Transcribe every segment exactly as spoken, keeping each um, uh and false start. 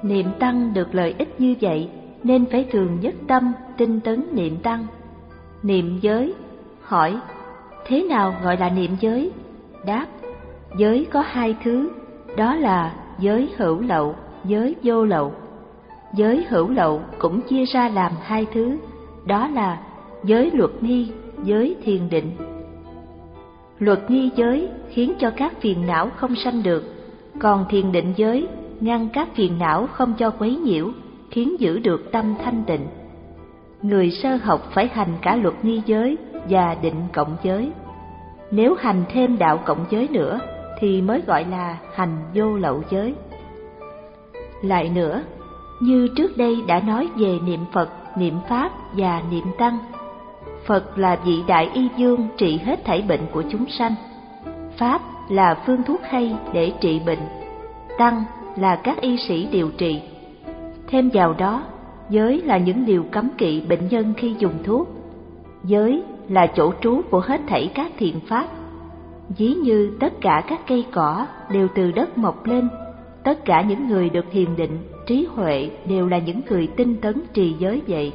Niệm tăng được lợi ích như vậy nên phải thường nhất tâm tinh tấn niệm tăng. Niệm giới. Hỏi: thế nào gọi là niệm giới? Đáp: giới có hai thứ, đó là giới hữu lậu, giới vô lậu. Giới hữu lậu cũng chia ra làm hai thứ, đó là giới luật nghi, giới thiền định. Luật nghi giới khiến cho các phiền não không sanh được, còn thiền định giới ngăn các phiền não không cho quấy nhiễu, khiến giữ được tâm thanh tịnh. Người sơ học phải hành cả luật nghi giới và định cộng giới. Nếu hành thêm đạo cộng giới nữa thì mới gọi là hành vô lậu giới. Lại nữa, như trước đây đã nói về niệm Phật, niệm Pháp và niệm Tăng. Phật là vị đại y dương trị hết thảy bệnh của chúng sanh. Pháp là phương thuốc hay để trị bệnh. Tăng là các y sĩ điều trị. Thêm vào đó, giới là những điều cấm kỵ bệnh nhân khi dùng thuốc. Giới là chỗ trú của hết thảy các thiện pháp. Ví như tất cả các cây cỏ đều từ đất mọc lên, tất cả những người được thiền định, trí huệ đều là những người tinh tấn trì giới vậy.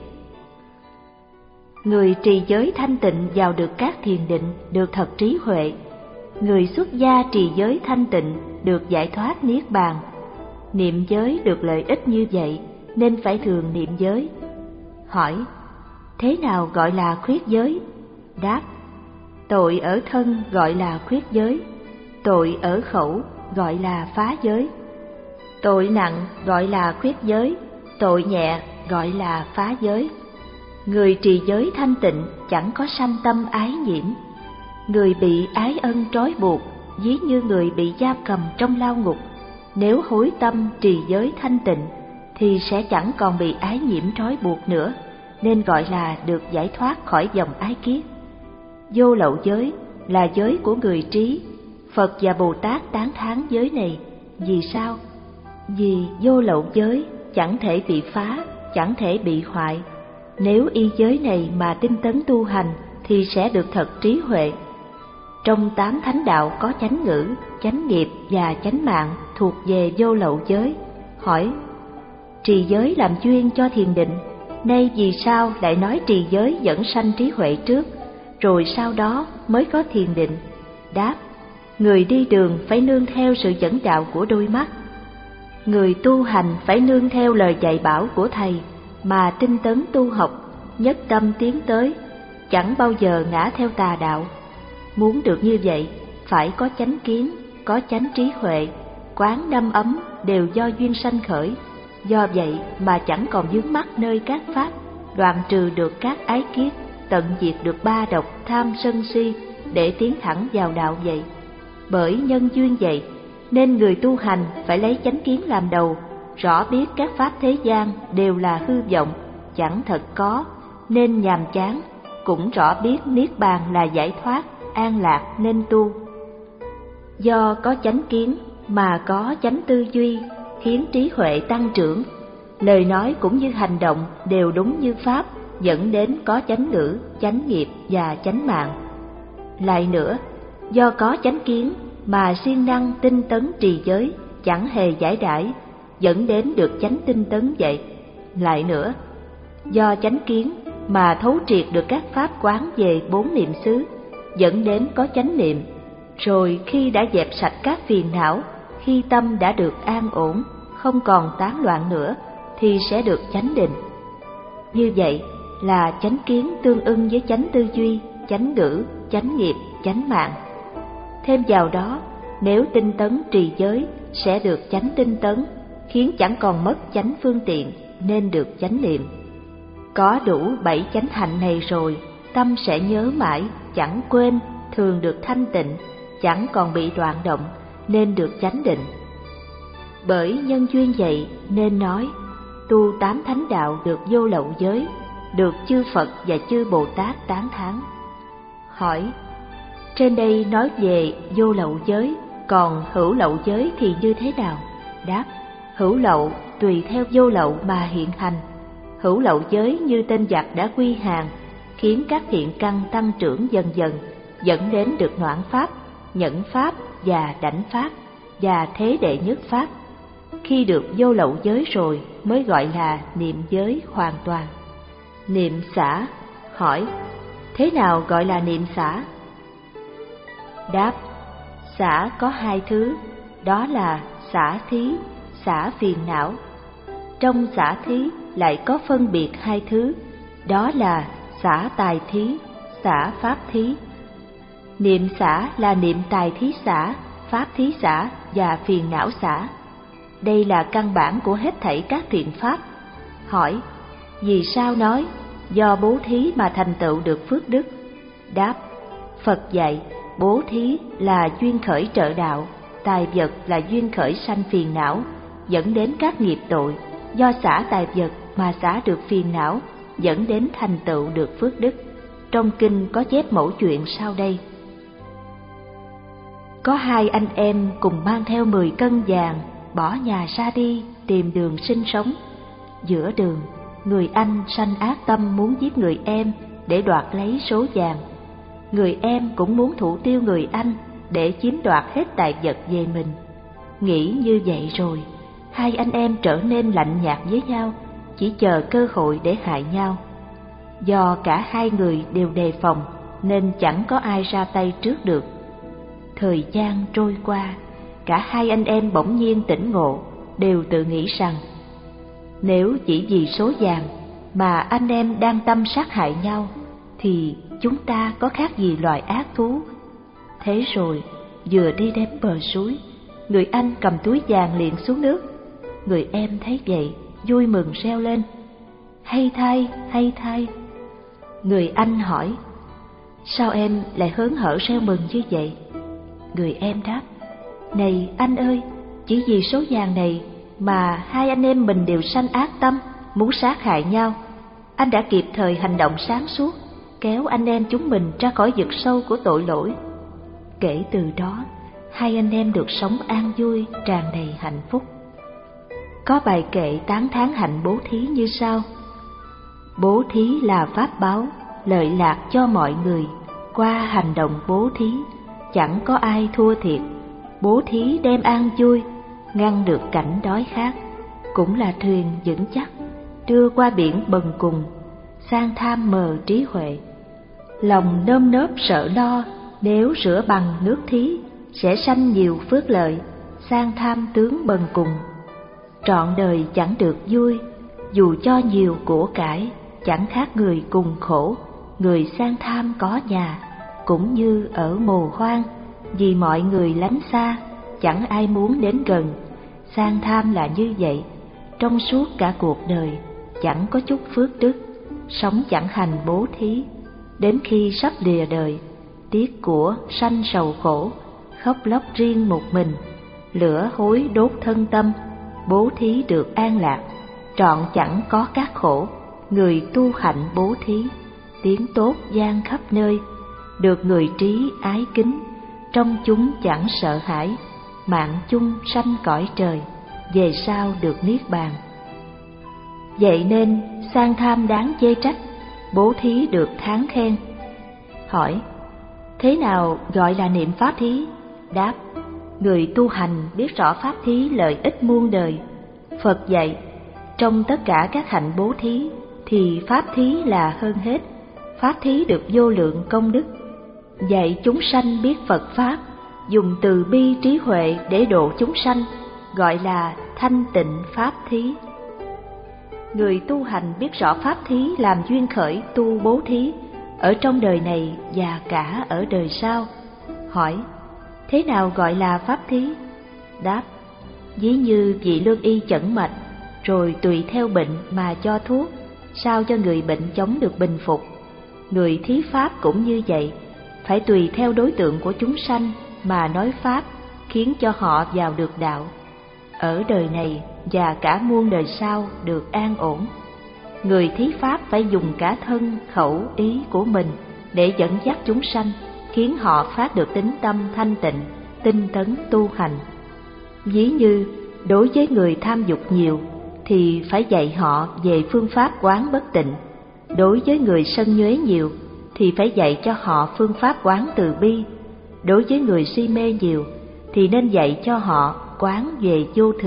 Người trì giới thanh tịnh vào được các thiền định, được thật trí huệ. Người xuất gia trì giới thanh tịnh, được giải thoát niết bàn. Niệm giới được lợi ích như vậy nên phải thường niệm giới. Hỏi: thế nào gọi là khuyết giới? Đáp: tội ở thân gọi là khuyết giới, tội ở khẩu gọi là phá giới. Tội nặng gọi là khuyết giới, tội nhẹ gọi là phá giới. Người trì giới thanh tịnh chẳng có sanh tâm ái nhiễm. Người bị ái ân trói buộc, ví như người bị giam cầm trong lao ngục, nếu hối tâm trì giới thanh tịnh thì sẽ chẳng còn bị ái nhiễm trói buộc nữa, nên gọi là được giải thoát khỏi dòng ái kiết. Vô lậu giới là giới của người trí. Phật và Bồ Tát tán thán giới này. Vì sao? Vì vô lậu giới chẳng thể bị phá, chẳng thể bị hoại. Nếu y giới này mà tinh tấn tu hành thì sẽ được thật trí huệ. Trong tám thánh đạo có chánh ngữ, chánh nghiệp và chánh mạng thuộc về vô lậu giới. Hỏi: trì giới làm chuyên cho thiền định, nay vì sao lại nói trì giới dẫn sanh trí huệ trước, rồi sau đó mới có thiền định? Đáp: người đi đường phải nương theo sự dẫn đạo của đôi mắt. Người tu hành phải nương theo lời dạy bảo của thầy mà tinh tấn tu học, nhất tâm tiến tới, chẳng bao giờ ngã theo tà đạo. Muốn được như vậy, phải có chánh kiến, có chánh trí huệ, quán năm ấm đều do duyên sanh khởi. Do vậy mà chẳng còn vướng mắc nơi các pháp, đoạn trừ được các ái kiết, tận diệt được ba độc tham sân si để tiến thẳng vào đạo vậy. Bởi nhân duyên vậy nên người tu hành phải lấy chánh kiến làm đầu, rõ biết các pháp thế gian đều là hư vọng, chẳng thật có, nên nhàm chán, cũng rõ biết niết bàn là giải thoát, an lạc nên tu. Do có chánh kiến mà có chánh tư duy, khiến trí huệ tăng trưởng. Lời nói cũng như hành động đều đúng như pháp, dẫn đến có chánh ngữ, chánh nghiệp và chánh mạng. Lại nữa, do có chánh kiến mà siêng năng tinh tấn trì giới, chẳng hề giải đãi, dẫn đến được chánh tinh tấn vậy. Lại nữa, do chánh kiến mà thấu triệt được các pháp quán về bốn niệm xứ, dẫn đến có chánh niệm. Rồi khi đã dẹp sạch các phiền não, khi tâm đã được an ổn, không còn tán loạn nữa, thì sẽ được chánh định. Như vậy là chánh kiến tương ưng với chánh tư duy, chánh ngữ, chánh nghiệp, chánh mạng. Thêm vào đó, nếu tinh tấn trì giới sẽ được chánh tinh tấn, khiến chẳng còn mất chánh phương tiện, nên được chánh niệm. Có đủ bảy chánh hạnh này rồi, tâm sẽ nhớ mãi, chẳng quên, thường được thanh tịnh, chẳng còn bị đoạn động, nên được chánh định. Bởi nhân duyên vậy nên nói, tu tám thánh đạo được vô lậu giới, được chư Phật và chư Bồ Tát tán thán. Hỏi: trên đây nói về vô lậu giới, còn hữu lậu giới thì như thế nào? Đáp: hữu lậu tùy theo vô lậu mà hiện hành. Hữu lậu giới như tên giặc đã quy hàng, khiến các thiện căn tăng trưởng dần dần, dẫn đến được noãn pháp, nhẫn pháp và đảnh pháp và thế đệ nhất pháp. khi được vô lậu giới rồi mới gọi là niệm giới hoàn toàn. Niệm xả. Hỏi: thế nào gọi là niệm xả? Đáp: xả có hai thứ, đó là xả thí, xả phiền não. Trong xả thí lại có phân biệt hai thứ, đó là xả tài thí, xả pháp thí. Niệm xả là niệm tài thí xả, pháp thí xả và phiền não xả. Đây là căn bản của hết thảy các thiện pháp. Hỏi: vì sao nói do bố thí mà thành tựu được phước đức? Đáp: Phật dạy bố thí là duyên khởi trợ đạo, tài vật là duyên khởi sanh phiền não, dẫn đến các nghiệp tội. Do xả tài vật mà xả được phiền não, dẫn đến thành tựu được phước đức. Trong kinh có chép mẫu chuyện sau đây. Có hai anh em cùng mang theo mười cân vàng, bỏ nhà ra đi tìm đường sinh sống. Giữa đường, người anh sanh ác tâm muốn giết người em để đoạt lấy số vàng. Người em cũng muốn thủ tiêu người anh để chiếm đoạt hết tài vật về mình. Nghĩ như vậy rồi, hai anh em trở nên lạnh nhạt với nhau, chỉ chờ cơ hội để hại nhau. Do cả hai người đều đề phòng nên chẳng có ai ra tay trước được. Thời gian trôi qua, cả hai anh em bỗng nhiên tỉnh ngộ, đều tự nghĩ rằng nếu chỉ vì số vàng mà anh em đang tâm sát hại nhau thì chúng ta có khác gì loài ác thú. Thế rồi vừa đi đến bờ suối, người anh cầm túi vàng liền xuống nước. Người em thấy vậy vui mừng reo lên: hay thay, hay thay. Người anh hỏi: sao em lại hớn hở reo mừng như vậy? Người em đáp: này anh ơi, chỉ vì số vàng này mà hai anh em mình đều sanh ác tâm, muốn sát hại nhau. Anh đã kịp thời hành động sáng suốt, kéo anh em chúng mình ra khỏi vực sâu của tội lỗi. Kể từ đó, hai anh em được sống an vui, tràn đầy hạnh phúc. Có bài kệ tán thán hạnh bố thí như sau: bố thí là pháp báo, lợi lạc cho mọi người. Qua hành động bố thí, chẳng có ai thua thiệt. Bố thí đem an vui, ngăn được cảnh đói khát. Cũng là thuyền vững chắc, đưa qua biển bần cùng. Sang tham mờ trí huệ, lòng nơm nớp sợ lo. Nếu rửa bằng nước thí, sẽ sanh nhiều phước lợi. Sang tham tướng bần cùng, trọn đời chẳng được vui. Dù cho nhiều của cải, chẳng khác người cùng khổ. Người sang tham có nhà, cũng như ở mồ hoang. Vì mọi người lánh xa, chẳng ai muốn đến gần. Sang tham là như vậy, trong suốt cả cuộc đời chẳng có chút phước đức, sống chẳng hành bố thí. Đến khi sắp lìa đời, tiếc của sanh sầu khổ, khóc lóc riêng một mình. Lửa hối đốt thân tâm, bố thí được an lạc, trọn chẳng có các khổ. Người tu hạnh bố thí, tiếng tốt vang khắp nơi. Được người trí ái kính, trong chúng chẳng sợ hãi. Mạng chung sanh cõi trời, về sau được niết bàn. Vậy nên sang tham đáng chê trách, bố thí được thán khen. Hỏi: thế nào gọi là niệm pháp thí? Đáp: người tu hành biết rõ pháp thí lợi ích muôn đời. Phật dạy trong tất cả các hạnh bố thí thì pháp thí là hơn hết. Pháp thí được vô lượng công đức. Dạy chúng sanh biết Phật pháp, dùng từ bi trí huệ để độ chúng sanh, gọi là thanh tịnh pháp thí. Người tu hành biết rõ pháp thí làm duyên khởi tu bố thí, ở trong đời này và cả ở đời sau. Hỏi: thế nào gọi là pháp thí? Đáp: ví như vị lương y chẩn mạch, rồi tùy theo bệnh mà cho thuốc, sao cho người bệnh chống được bình phục. Người thí pháp cũng như vậy, phải tùy theo đối tượng của chúng sanh mà nói pháp, khiến cho họ vào được đạo, ở đời này và cả muôn đời sau được an ổn. Người thí pháp phải dùng cả thân, khẩu, ý của mình để dẫn dắt chúng sanh, khiến họ phát được tín tâm thanh tịnh, tinh tấn tu hành. Ví như đối với người tham dục nhiều thì phải dạy họ về phương pháp quán bất tịnh. Đối với người sân nhuế nhiều thì phải dạy cho họ phương pháp quán từ bi. Đối với người si mê nhiều thì nên dạy cho họ quán về vô thường.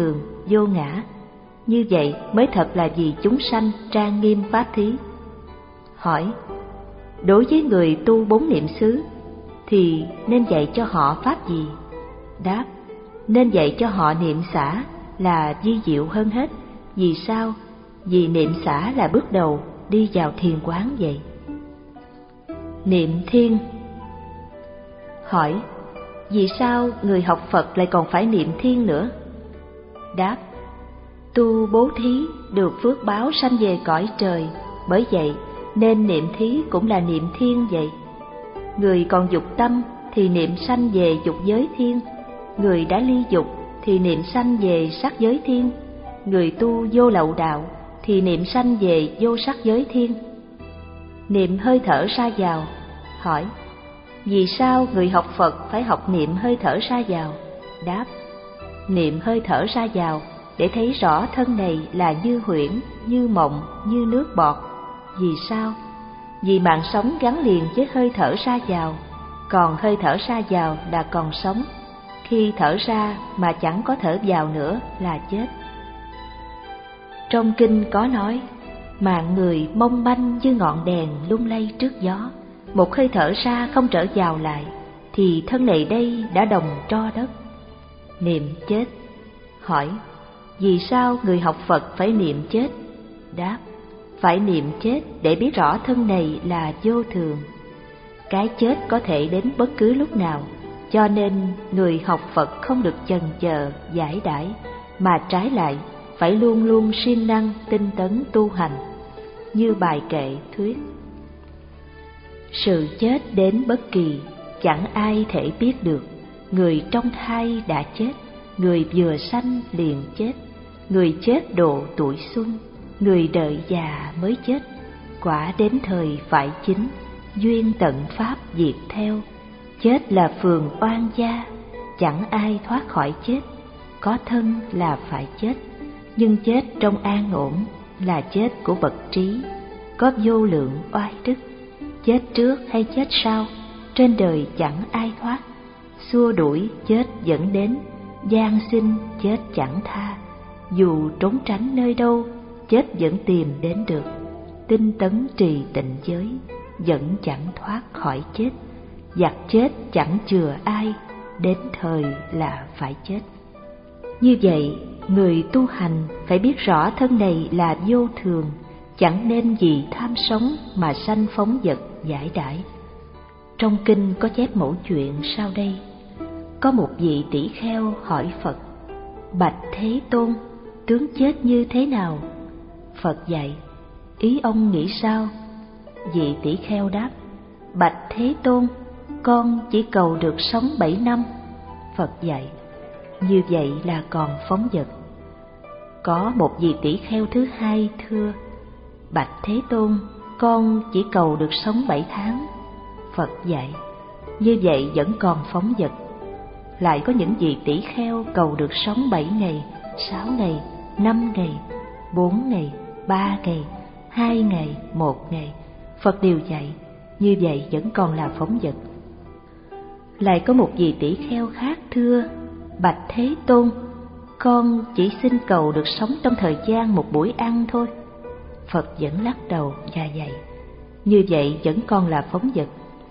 vô ngã. Như vậy mới thật là vì chúng sanh trang nghiêm pháp thí. Hỏi: đối với người tu bốn niệm xứ thì nên dạy cho họ pháp gì? Đáp: nên dạy cho họ niệm xả là vi diệu hơn hết. Vì sao? Vì niệm xả là bước đầu đi vào thiền quán vậy. Niệm thiên. Hỏi: vì sao người học Phật lại còn phải niệm thiên nữa? Đáp: tu bố thí được phước báo sanh về cõi trời, bởi vậy nên niệm thí cũng là niệm thiên vậy. Người còn dục tâm thì niệm sanh về dục giới thiên, người đã ly dục thì niệm sanh về sắc giới thiên, người tu vô lậu đạo thì niệm sanh về vô sắc giới thiên. Niệm hơi thở ra vào. Hỏi: vì sao người học Phật phải học niệm hơi thở ra vào? Đáp: niệm hơi thở ra vào để thấy rõ thân này là như huyễn, như mộng, như nước bọt. Vì sao? Vì mạng sống gắn liền với hơi thở ra vào, còn hơi thở ra vào là còn sống. Khi thở ra mà chẳng có thở vào nữa là chết. Trong kinh có nói: mạng người mong manh như ngọn đèn lung lay trước gió, một hơi thở ra không trở vào lại thì thân này đây đã đồng tro đất. Niệm chết. Hỏi: vì sao người học Phật phải niệm chết? Đáp: phải niệm chết để biết rõ thân này là vô thường. Cái chết có thể đến bất cứ lúc nào, cho nên người học Phật không được chần chờ giải đãi, mà trái lại phải luôn luôn siêng năng tinh tấn tu hành. Như bài kệ thuyết: sự chết đến bất kỳ, chẳng ai thể biết được. Người trong thai đã chết, người vừa sanh liền chết. Người chết độ tuổi xuân, người đợi già mới chết. Quả đến thời phải chính, duyên tận pháp diệt theo. Chết là phường oan gia, chẳng ai thoát khỏi chết. Có thân là phải chết, nhưng chết trong an ổn là chết của bậc trí. Có vô lượng oai đức, chết trước hay chết sau, trên đời chẳng ai thoát. Xua đuổi chết dẫn đến, gian sinh chết chẳng tha. Dù trốn tránh nơi đâu, chết vẫn tìm đến được. Tinh tấn trì tịnh giới, vẫn chẳng thoát khỏi chết. Giặc chết chẳng chừa ai, đến thời là phải chết. Như vậy, người tu hành phải biết rõ thân này là vô thường, chẳng nên vì tham sống mà sanh phóng dật giải đãi. Trong kinh có chép mẫu chuyện sau đây. Có một vị tỷ kheo hỏi Phật: bạch Thế Tôn, tướng chết như thế nào? Phật dạy: ý ông nghĩ sao? Vị tỷ kheo đáp: bạch Thế Tôn, con chỉ cầu được sống bảy năm. Phật dạy: như vậy là còn phóng dật. Có một vị tỷ kheo thứ hai thưa: bạch Thế Tôn, con chỉ cầu được sống bảy tháng. Phật dạy: như vậy vẫn còn phóng dật. Lại có những vị tỷ kheo cầu được sống bảy ngày, sáu ngày, năm ngày, bốn ngày, ba ngày, hai ngày, một ngày. Phật đều dạy: như vậy vẫn còn là phóng dật. Lại có một vị tỷ kheo khác thưa: bạch Thế Tôn, con chỉ xin cầu được sống trong thời gian một buổi ăn thôi. Phật vẫn lắc đầu và dạy: như vậy vẫn còn là phóng dật.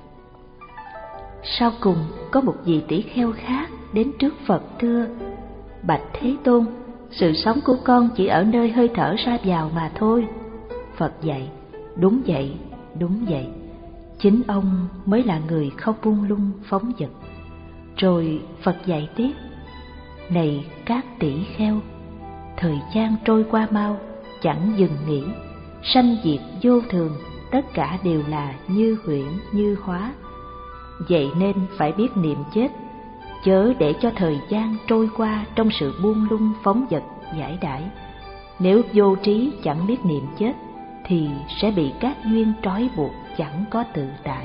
Sau cùng có một vị tỷ kheo khác đến trước Phật thưa: bạch Thế Tôn, sự sống của con chỉ ở nơi hơi thở ra vào mà thôi. Phật dạy: đúng vậy, đúng vậy. Chính ông mới là người không buông lung phóng dật. Rồi Phật dạy tiếp: này các tỷ kheo, thời gian trôi qua mau, chẳng dừng nghỉ. Sanh diệt vô thường, tất cả đều là như huyễn như hóa. Vậy nên phải biết niệm chết, chớ để cho thời gian trôi qua trong sự buông lung phóng dật giải đãi. Nếu vô trí chẳng biết niệm chết thì sẽ bị các duyên trói buộc, chẳng có tự tại.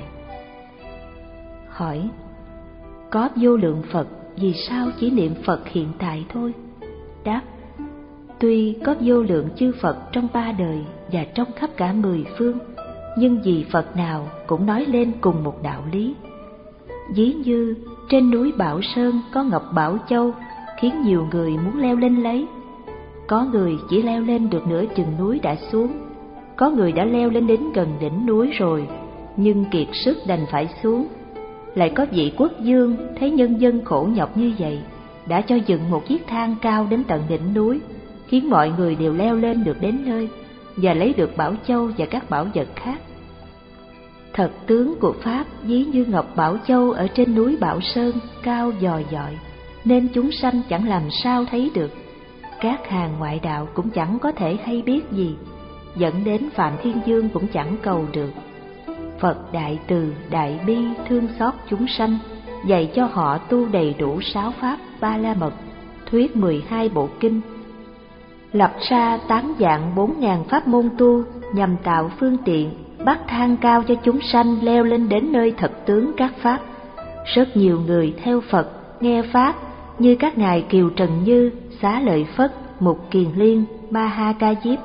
Hỏi: có vô lượng Phật, vì sao chỉ niệm Phật hiện tại thôi? Đáp: tuy có vô lượng chư Phật trong ba đời và trong khắp cả mười phương, nhưng vì Phật nào cũng nói lên cùng một đạo lý. Ví như trên núi Bảo Sơn có Ngọc Bảo Châu, khiến nhiều người muốn leo lên lấy, Có người chỉ leo lên được nửa chừng núi đã xuống, có người đã leo lên đến gần đỉnh núi rồi, nhưng kiệt sức đành phải xuống. Lại có vị quốc vương thấy nhân dân khổ nhọc như vậy, đã cho dựng một chiếc thang cao đến tận đỉnh núi, khiến mọi người đều leo lên được đến nơi và lấy được Bảo Châu và các bảo vật khác. Thật tướng của Pháp ví như ngọc Bảo Châu ở trên núi Bảo Sơn cao dòi dọi, nên chúng sanh chẳng làm sao thấy được. Các hàng ngoại đạo cũng chẳng có thể hay biết gì, dẫn đến Phạm Thiên Dương cũng chẳng cầu được. Phật đại từ, đại bi, thương xót chúng sanh, dạy cho họ tu đầy đủ sáu pháp ba la mật, thuyết mười hai bộ kinh, lập ra tán dạng bốn ngàn pháp môn tu, nhằm tạo phương tiện bắt thang cao cho chúng sanh leo lên đến nơi thật tướng các pháp. Rất nhiều người theo Phật nghe pháp như các ngài Kiều Trần Như, Xá Lợi Phất, Mục Kiền Liên, Ma Ha Ca Diếp,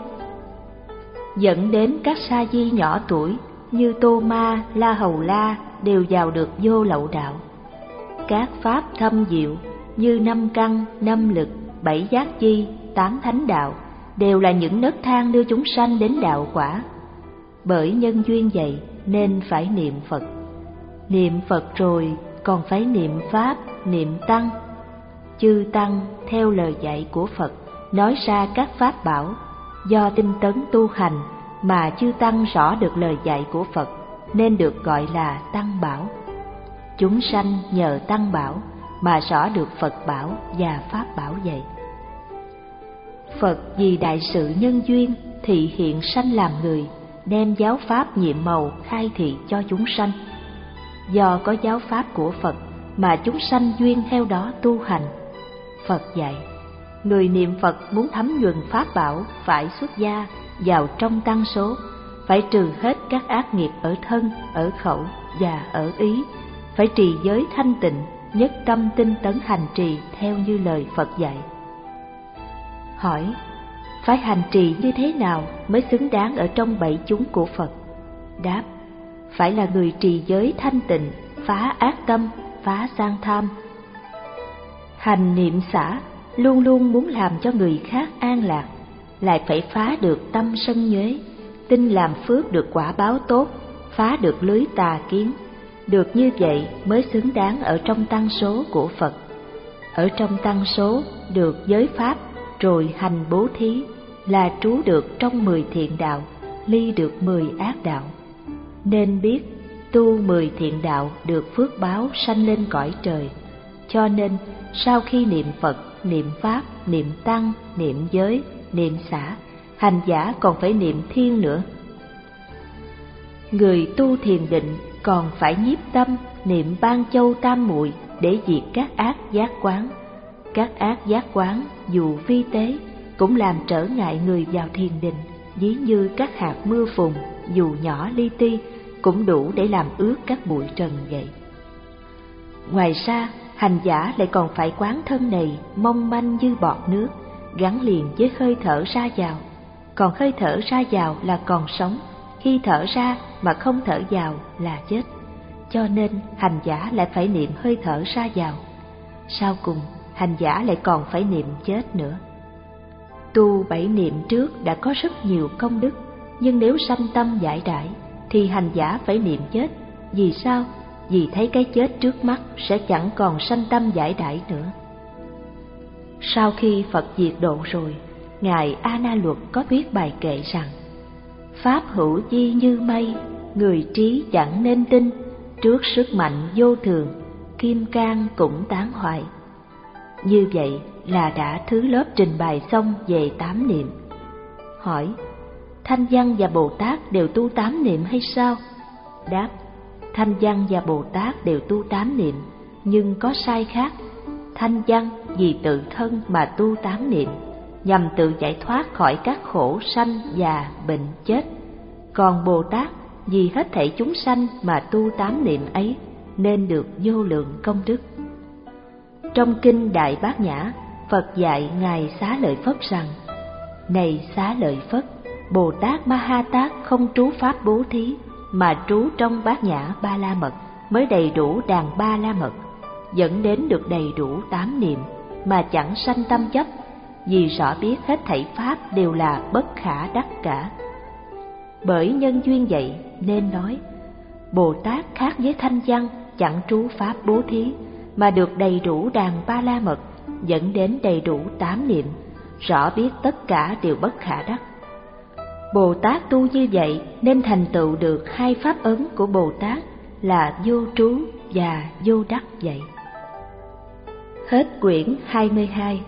dẫn đến các sa di nhỏ tuổi như Tô Ma, La Hầu La đều vào được vô lậu đạo. Các pháp thâm diệu như năm căn, năm lực, bảy giác chi, tám thánh đạo đều là những nấc thang đưa chúng sanh đến đạo quả. Bởi nhân duyên vậy nên phải niệm Phật. Niệm Phật rồi còn phải niệm Pháp, niệm Tăng. Chư Tăng theo lời dạy của Phật nói ra các pháp bảo, do tinh tấn tu hành mà chư Tăng rõ được lời dạy của Phật nên được gọi là Tăng Bảo. Chúng sanh nhờ Tăng Bảo mà rõ được Phật Bảo và Pháp Bảo vậy. Phật vì đại sự nhân duyên thị hiện sanh làm người, đem giáo pháp nhiệm màu khai thị cho chúng sanh. Do có giáo pháp của Phật mà chúng sanh duyên theo đó tu hành. Phật dạy, người niệm Phật muốn thấm nhuần pháp bảo phải xuất gia vào trong tăng số, phải trừ hết các ác nghiệp ở thân, ở khẩu và ở ý, phải trì giới thanh tịnh, nhất tâm tinh tấn hành trì theo như lời Phật dạy. Hỏi, phải hành trì như thế nào mới xứng đáng ở trong bảy chúng của Phật? Đáp, phải là người trì giới thanh tịnh, phá ác tâm, phá sang tham. Hành niệm xả luôn luôn muốn làm cho người khác an lạc, lại phải phá được tâm sân nhuế, tin làm phước được quả báo tốt, phá được lưới tà kiến. Được như vậy mới xứng đáng ở trong tăng số của Phật. Ở trong tăng số được giới pháp, rồi hành bố thí, là trú được trong mười thiện đạo, ly được mười ác đạo. Nên biết tu mười thiện đạo được phước báo sanh lên cõi trời. Cho nên sau khi niệm Phật, niệm Pháp, niệm Tăng, niệm giới, niệm xả, hành giả còn phải niệm Thiên nữa. Người tu thiền định còn phải nhiếp tâm niệm Ban Châu Tam Muội để diệt các ác giác quán. Các ác giác quán dù vi tế cũng làm trở ngại người vào thiền định, ví như các hạt mưa phùn dù nhỏ li ti cũng đủ để làm ướt các bụi trần vậy. Ngoài ra, hành giả lại còn phải quán thân này mong manh như bọt nước, gắn liền với hơi thở ra vào. Còn hơi thở ra vào là còn sống, khi thở ra mà không thở vào là chết. Cho nên hành giả lại phải niệm hơi thở ra vào. Sau cùng, hành giả lại còn phải niệm chết nữa. Tu bảy niệm trước đã có rất nhiều công đức, nhưng nếu sanh tâm giải đãi thì hành giả phải niệm chết. Vì sao? Vì thấy cái chết trước mắt sẽ chẳng còn sanh tâm giải đãi nữa. Sau khi Phật diệt độ rồi, Ngài A Na Luật có viết bài kệ rằng: Pháp hữu di như mây, người trí chẳng nên tin, trước sức mạnh vô thường, kim cang cũng tán hoại. Như vậy là đã thứ lớp trình bày xong về tám niệm. Hỏi, Thanh Văn và Bồ Tát đều tu tám niệm hay sao? Đáp, Thanh Văn và Bồ Tát đều tu tám niệm, nhưng có sai khác. Thanh Văn vì tự thân mà tu tám niệm, nhằm tự giải thoát khỏi các khổ sanh già bệnh chết. Còn Bồ Tát vì hết thảy chúng sanh mà tu tám niệm ấy, nên được vô lượng công đức. Trong kinh Đại Bát Nhã, Phật dạy Ngài Xá Lợi Phất rằng: Này Xá Lợi Phất, Bồ Tát Ma Ha Tát không trú pháp bố thí, mà trú trong Bát Nhã Ba La Mật mới đầy đủ đàn Ba La Mật, dẫn đến được đầy đủ tám niệm mà chẳng sanh tâm chấp, vì rõ biết hết thảy pháp đều là bất khả đắc cả. Bởi nhân duyên vậy nên nói, Bồ Tát khác với thanh văn chẳng trú pháp bố thí, mà được đầy đủ đàn ba la mật, dẫn đến đầy đủ tám niệm, rõ biết tất cả đều bất khả đắc. Bồ Tát tu như vậy nên thành tựu được hai pháp ấn của Bồ Tát là vô trú và vô đắc vậy. Hết quyển hai mươi hai.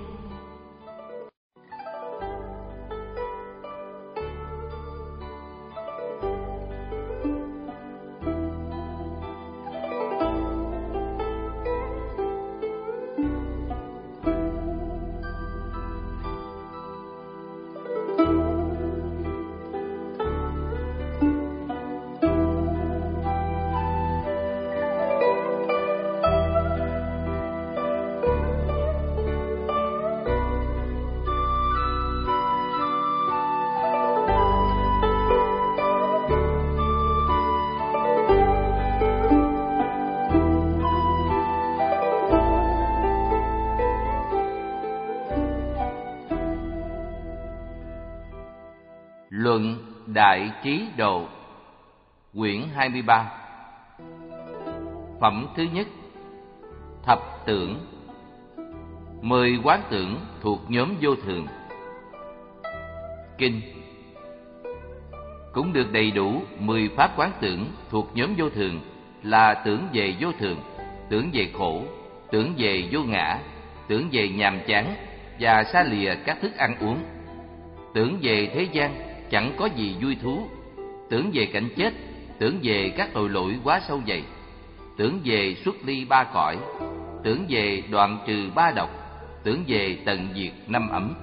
Luận Đại Trí Độ, quyển hai mươi ba. Phẩm thứ nhất, thập tưởng. Mười quán tưởng thuộc nhóm vô thường. Kinh. Cũng được đầy đủ mười pháp quán tưởng thuộc nhóm vô thường là tưởng về vô thường, tưởng về khổ, tưởng về vô ngã, tưởng về nhàm chán và xa lìa các thức ăn uống, tưởng về thế gian chẳng có gì vui thú, tưởng về cảnh chết, tưởng về các tội lỗi quá sâu dày, tưởng về xuất ly ba cõi, tưởng về đoạn trừ ba độc, tưởng về tận diệt năm ấm.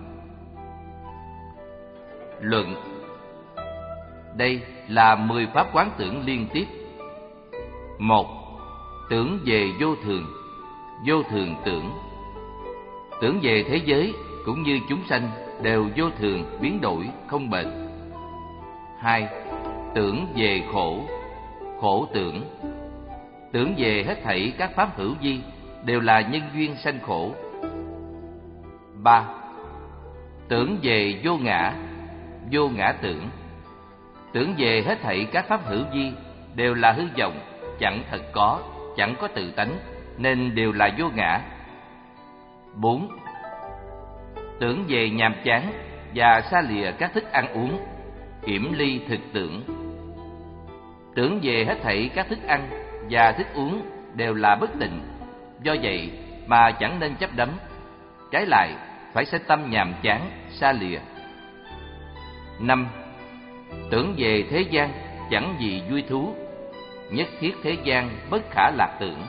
Luận. Đây là mười pháp quán tưởng liên tiếp. Một. Tưởng về vô thường, vô thường tưởng. Tưởng về thế giới cũng như chúng sanh đều vô thường, biến đổi, không bền. Hai. Tưởng về khổ, khổ tưởng. Tưởng về hết thảy các pháp hữu vi đều là nhân duyên sanh khổ. Ba. Tưởng về vô ngã, vô ngã tưởng. Tưởng về hết thảy các pháp hữu vi đều là hư vọng, chẳng thật có, chẳng có tự tánh, nên đều là vô ngã. Bốn. Tưởng về nhàm chán và xa lìa các thức ăn uống, yểm ly thực tưởng. Tưởng về hết thảy các thức ăn và thức uống đều là bất tịnh, do vậy mà chẳng nên chấp đắm, trái lại phải sanh tâm nhàm chán, xa lìa. Năm. Tưởng về thế gian chẳng gì vui thú, nhất thiết thế gian bất khả lạc tưởng.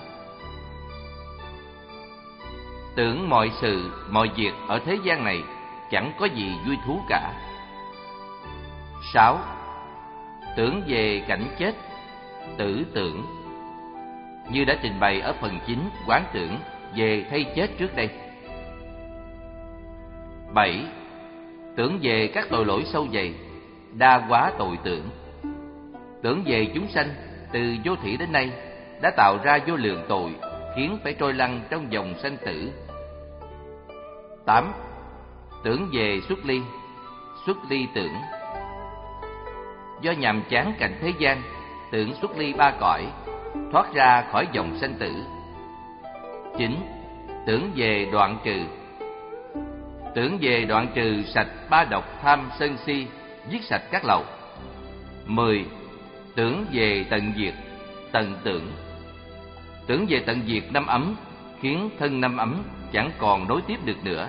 Tưởng mọi sự, mọi việc ở thế gian này chẳng có gì vui thú cả. Sáu. Tưởng về cảnh chết, tử tưởng. Như đã trình bày ở phần chính quán tưởng về thay chết trước đây. Bảy. Tưởng về các tội lỗi sâu dày, đa quá tội tưởng. Tưởng về chúng sanh từ vô thủy đến nay đã tạo ra vô lượng tội, khiến phải trôi lăn trong dòng sanh tử. Tám. Tưởng về xuất ly, xuất ly tưởng. Do nhàm chán cảnh thế gian, tưởng xuất ly ba cõi, thoát ra khỏi dòng sanh tử. Chín. Tưởng về đoạn trừ. Tưởng về đoạn trừ sạch ba độc tham sân si, giết sạch các lậu. Mười. Tưởng về tận diệt, tận tưởng. Tưởng về tận diệt năm ấm, khiến thân năm ấm chẳng còn nối tiếp được nữa.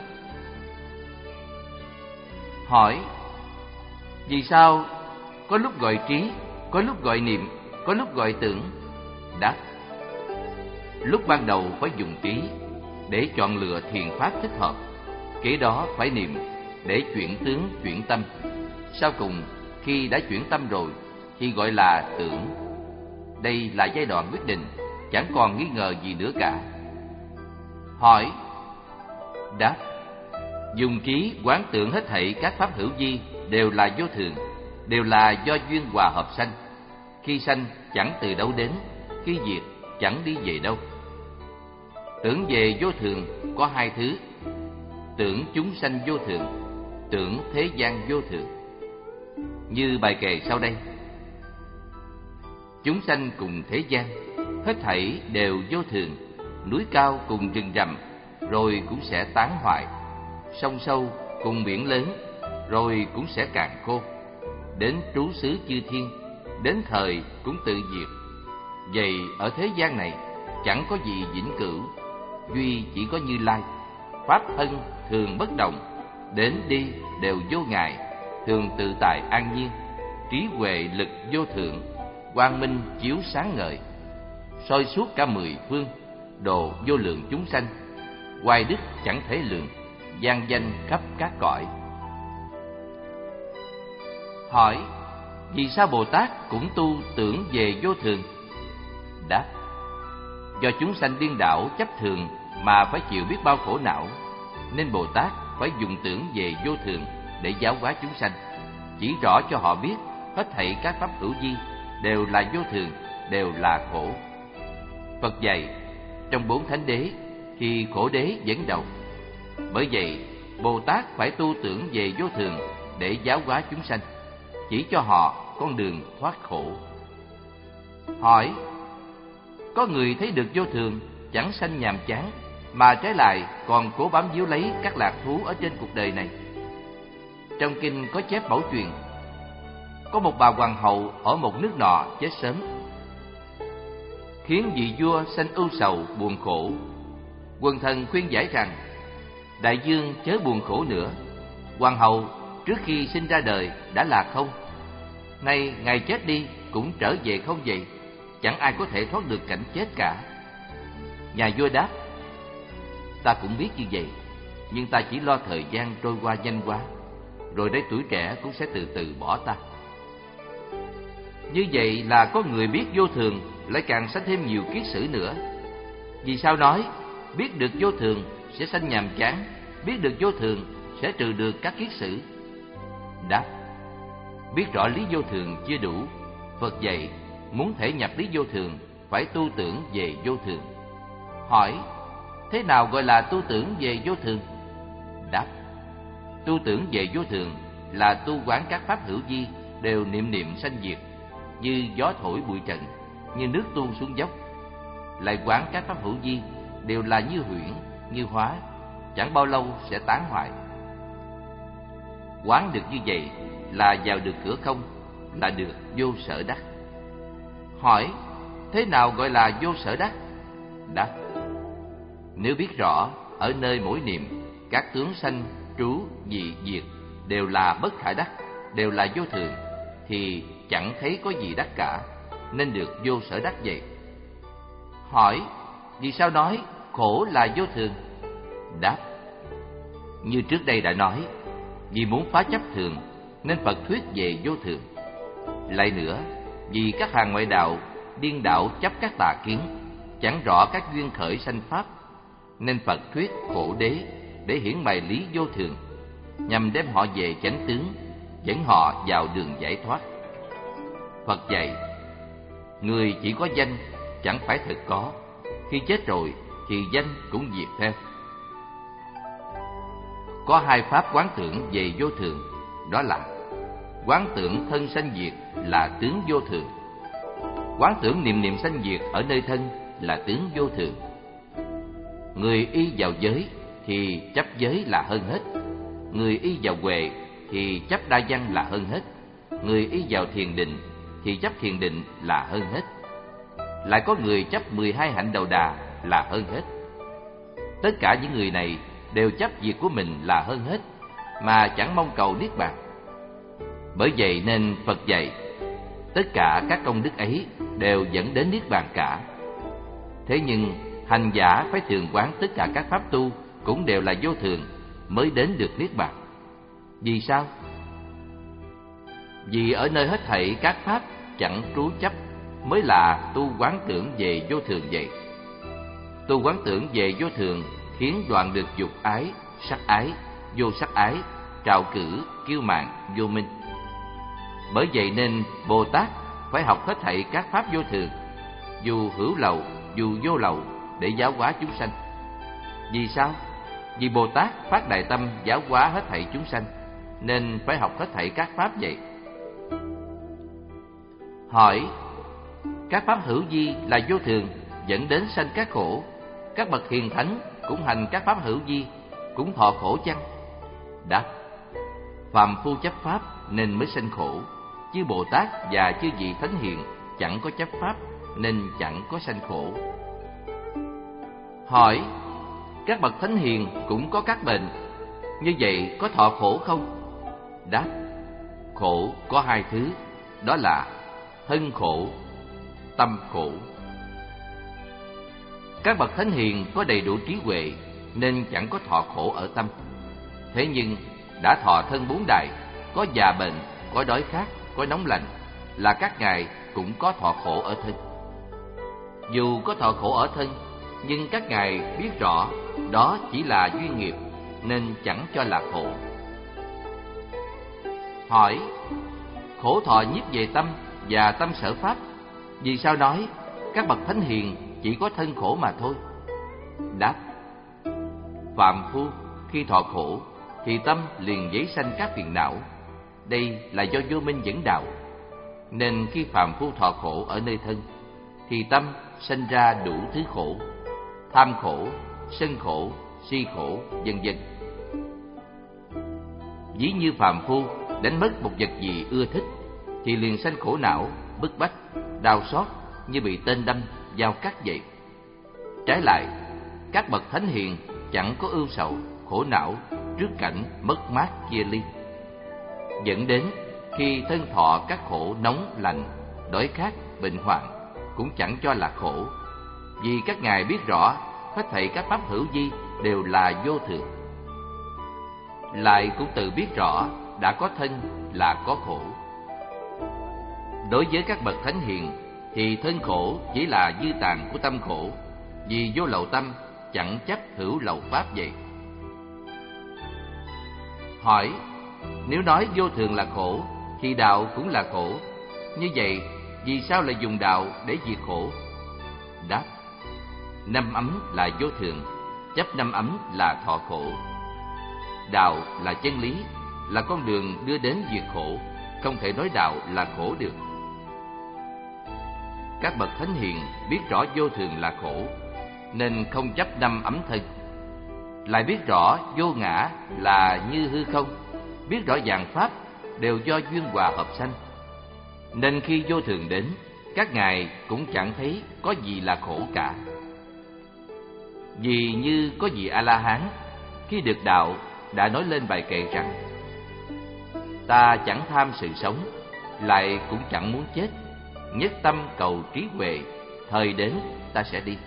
Hỏi: vì sao có lúc gọi trí, có lúc gọi niệm, có lúc gọi tưởng? Đáp: lúc ban đầu phải dùng trí để chọn lựa thiền pháp thích hợp, kế đó phải niệm để chuyển tướng, chuyển tâm. Sau cùng khi đã chuyển tâm rồi thì gọi là tưởng. Đây là giai đoạn quyết định, chẳng còn nghi ngờ gì nữa cả. Hỏi. Đáp. Dùng trí quán tưởng hết thảy các pháp hữu vi đều là vô thường, đều là do duyên hòa hợp sanh. Khi sanh chẳng từ đâu đến, khi diệt chẳng đi về đâu. Tưởng về vô thường có hai thứ. tưởng chúng sanh vô thường, tưởng thế gian vô thường. Như bài kệ sau đây: chúng sanh cùng thế gian, hết thảy đều vô thường. Núi cao cùng rừng rậm, rồi cũng sẽ tán hoại. Sông sâu cùng biển lớn, rồi cũng sẽ cạn khô. Đến trú xứ chư thiên, đến thời cũng tự diệt. Vậy ở thế gian này chẳng có gì vĩnh cửu, duy chỉ có Như Lai. Pháp thân thường bất động, đến đi đều vô ngại, thường tự tại an nhiên. Trí huệ lực vô thượng, quang minh chiếu sáng ngời, soi suốt cả mười phương, độ vô lượng chúng sanh. Oai đức chẳng thể lượng, vang danh khắp các cõi. Hỏi: vì sao Bồ Tát cũng tu tưởng về vô thường? Đáp: do chúng sanh điên đảo chấp thường mà phải chịu biết bao khổ não, nên Bồ Tát phải dùng tưởng về vô thường để giáo hóa chúng sanh, chỉ rõ cho họ biết hết thảy các pháp hữu vi đều là vô thường, đều là khổ. Phật dạy trong bốn thánh đế thì khổ đế dẫn đầu. Bởi vậy Bồ Tát phải tu tưởng về vô thường để giáo hóa chúng sanh, chỉ cho họ con đường thoát khổ. Hỏi: có người thấy được vô thường chẳng sanh nhàm chán, mà trái lại còn cố bám víu lấy các lạc thú ở trên cuộc đời này. Trong kinh có chép bảo truyền, có một bà hoàng hậu ở một nước nọ chết sớm, khiến vị vua sanh ưu sầu buồn khổ. Quần thần khuyên giải rằng: đại vương chớ buồn khổ nữa. Hoàng hậu trước khi sinh ra đời đã là không, nay ngày chết đi cũng trở về không vậy, chẳng ai có thể thoát được cảnh chết cả. Nhà vua đáp: ta cũng biết như vậy, nhưng ta chỉ lo thời gian trôi qua nhanh quá, rồi đây tuổi trẻ cũng sẽ từ từ bỏ ta. Như vậy là có người biết vô thường lại càng sanh thêm nhiều kiết sử nữa. Vì sao nói biết được vô thường sẽ sanh nhàm chán, biết được vô thường sẽ trừ được các kiết sử? Đáp: biết rõ lý vô thường chưa đủ. Phật dạy muốn thể nhập lý vô thường phải tu tưởng về vô thường. Hỏi: thế nào gọi là tu tưởng về vô thường? Đáp: tu tưởng về vô thường là tu quán các pháp hữu vi đều niệm niệm sanh diệt, như gió thổi bụi trần, như nước tuôn xuống dốc. Lại quán các pháp hữu vi đều là như huyễn, như hóa, chẳng bao lâu sẽ tán hoại. Quán được như vậy là vào được cửa không, là được vô sở đắc. Hỏi: thế nào gọi là vô sở đắc? Đáp: nếu biết rõ ở nơi mỗi niệm các tướng sanh, trú, dị, diệt đều là bất khả đắc, đều là vô thường, thì chẳng thấy có gì đắc cả, nên được vô sở đắc vậy. Hỏi: vì sao nói khổ là vô thường? Đáp: như trước đây đã nói, vì muốn phá chấp thường nên Phật thuyết về vô thường. Lại nữa, vì các hàng ngoại đạo điên đảo chấp các tà kiến, chẳng rõ các duyên khởi sanh pháp, nên Phật thuyết khổ đế để hiển bày lý vô thường, nhằm đem họ về chánh tướng, dẫn họ vào đường giải thoát. Phật dạy người chỉ có danh chẳng phải thật có, khi chết rồi thì danh cũng diệt theo. Có hai pháp quán tưởng về vô thường, đó là quán tưởng thân sanh diệt là tướng vô thường, quán tưởng niệm niệm sanh diệt ở nơi thân là tướng vô thường. Người y vào giới thì chấp giới là hơn hết, người y vào huệ thì chấp đa văn là hơn hết, người y vào thiền định thì chấp thiền định là hơn hết. Lại có người chấp mười hai hạnh đầu đà là hơn hết. Tất cả những người này đều chấp việc của mình là hơn hết, mà chẳng mong cầu niết bàn. Bởi vậy nên Phật dạy tất cả các công đức ấy đều dẫn đến niết bàn cả. Thế nhưng hành giả phải thường quán tất cả các pháp tu cũng đều là vô thường mới đến được niết bàn. Vì sao? Vì ở nơi hết thảy các pháp chẳng trú chấp mới là tu quán tưởng về vô thường vậy. Tu quán tưởng về vô thường khiến đoạn được dục ái, sắc ái, vô sắc ái, trạo cử, kiêu mạn, vô minh. Bởi vậy nên Bồ Tát phải học hết thảy các pháp vô thường, dù hữu lậu, dù vô lậu, để giáo hóa chúng sanh. Vì sao? Vì Bồ Tát phát đại tâm giáo hóa hết thảy chúng sanh, nên phải học hết thảy các pháp vậy. Hỏi: các pháp hữu vi là vô thường, dẫn đến sanh các khổ. Các bậc hiền thánh cũng hành các pháp hữu vi, cũng thọ khổ chăng? Đáp: phàm phu chấp pháp nên mới sanh khổ, chứ Bồ Tát và chư vị thánh hiền chẳng có chấp pháp nên chẳng có sanh khổ. Hỏi: các bậc thánh hiền cũng có các bệnh, như vậy có thọ khổ không? Đáp: khổ có hai thứ, đó là thân khổ, tâm khổ. Các bậc thánh hiền có đầy đủ trí huệ nên chẳng có thọ khổ ở tâm. Thế nhưng đã thọ thân bốn đài, có già bệnh, có đói khát, có nóng lạnh, là các ngài cũng có thọ khổ ở thân. Dù có thọ khổ ở thân, nhưng các ngài biết rõ đó chỉ là duyên nghiệp nên chẳng cho là khổ. Hỏi: khổ thọ nhiếp về tâm và tâm sở pháp, vì sao nói các bậc thánh hiền chỉ có thân khổ mà thôi? Đáp: phàm phu khi thọ khổ thì tâm liền dấy sanh các phiền não. Đây là do vô minh dẫn đạo, nên khi phàm phu thọ khổ ở nơi thân thì tâm sanh ra đủ thứ khổ: tham khổ, sân khổ, si khổ, vân vân. Ví như phàm phu đánh mất một vật gì ưa thích thì liền sanh khổ não, bức bách, đau xót như bị tên đâm, dao cắt vậy. Trái lại, các bậc thánh hiền chẳng có ưu sầu, khổ não trước cảnh mất mát chia ly, dẫn đến khi thân thọ các khổ nóng lạnh, đói khát, bệnh hoạn cũng chẳng cho là khổ, vì các ngài biết rõ hết thảy các pháp hữu vi đều là vô thường. Lại cũng tự biết rõ đã có thân là có khổ. Đối với các bậc thánh hiền thì thân khổ chỉ là dư tàn của tâm khổ, vì vô lậu tâm chẳng chấp hữu lậu pháp vậy. Hỏi: nếu nói vô thường là khổ thì đạo cũng là khổ, như vậy vì sao lại dùng đạo để diệt khổ? Đáp: năm ấm là vô thường, chấp năm ấm là thọ khổ. Đạo là chân lý, là con đường đưa đến diệt khổ, không thể nói đạo là khổ được. Các bậc thánh hiền biết rõ vô thường là khổ, nên không chấp năm ấm thân. Lại biết rõ vô ngã là như hư không, biết rõ vạn pháp đều do duyên hòa hợp sanh, nên khi vô thường đến, các ngài cũng chẳng thấy có gì là khổ cả. Vì như có vị A-la-hán khi được đạo đã nói lên bài kệ rằng: ta chẳng tham sự sống, lại cũng chẳng muốn chết, nhất tâm cầu trí huệ, thời đến ta sẽ đi.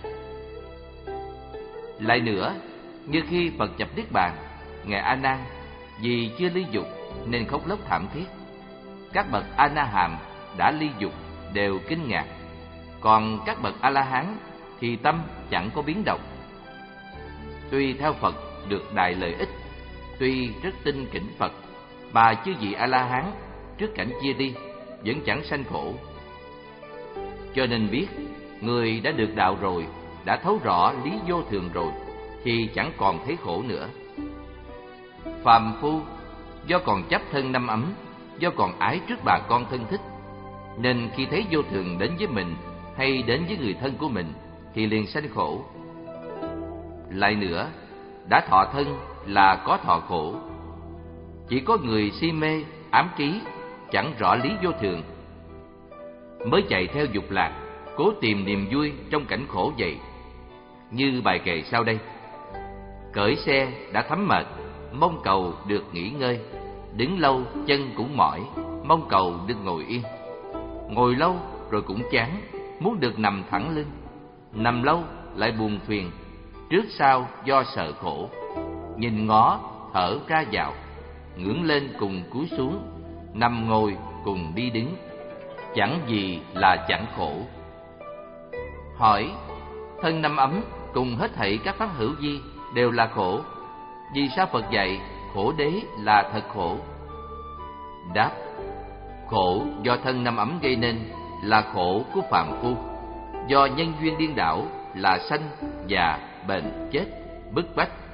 Lại nữa, như khi Phật nhập Niết Bàn, ngài A Nan vì chưa ly dục nên khóc lóc thảm thiết. Các bậc A Na Hàm đã ly dục đều kinh ngạc, còn các bậc A La Hán thì tâm chẳng có biến động. Tuy theo Phật được đại lợi ích, tuy rất tin kính Phật, mà chư vị A La Hán trước cảnh chia đi vẫn chẳng sanh khổ. Cho nên biết người đã được đạo rồi, đã thấu rõ lý vô thường rồi thì chẳng còn thấy khổ nữa. Phàm phu do còn chấp thân năm ấm, do còn ái trước bà con thân thích, nên khi thấy vô thường đến với mình hay đến với người thân của mình thì liền sanh khổ. Lại nữa, đã thọ thân là có thọ khổ. Chỉ có người si mê, ám trí, chẳng rõ lý vô thường, mới chạy theo dục lạc, cố tìm niềm vui trong cảnh khổ vậy. Như bài kệ sau đây: cởi xe đã thấm mệt, mong cầu được nghỉ ngơi, đứng lâu chân cũng mỏi, mong cầu được ngồi yên. Ngồi lâu rồi cũng chán, muốn được nằm thẳng lưng, nằm lâu lại buồn phiền, trước sau do sợ khổ. Nhìn ngó thở ra vào, ngẩng lên cùng cúi xuống, nằm ngồi cùng đi đứng, chẳng gì là chẳng khổ. Hỏi: thân năm ấm cùng hết thảy các pháp hữu vi đều là khổ, vì sao Phật dạy khổ đế là thật khổ? Đáp: khổ do thân năm ấm gây nên là khổ của phàm phu, do nhân duyên điên đảo là sanh, già, bệnh, chết, bức bách,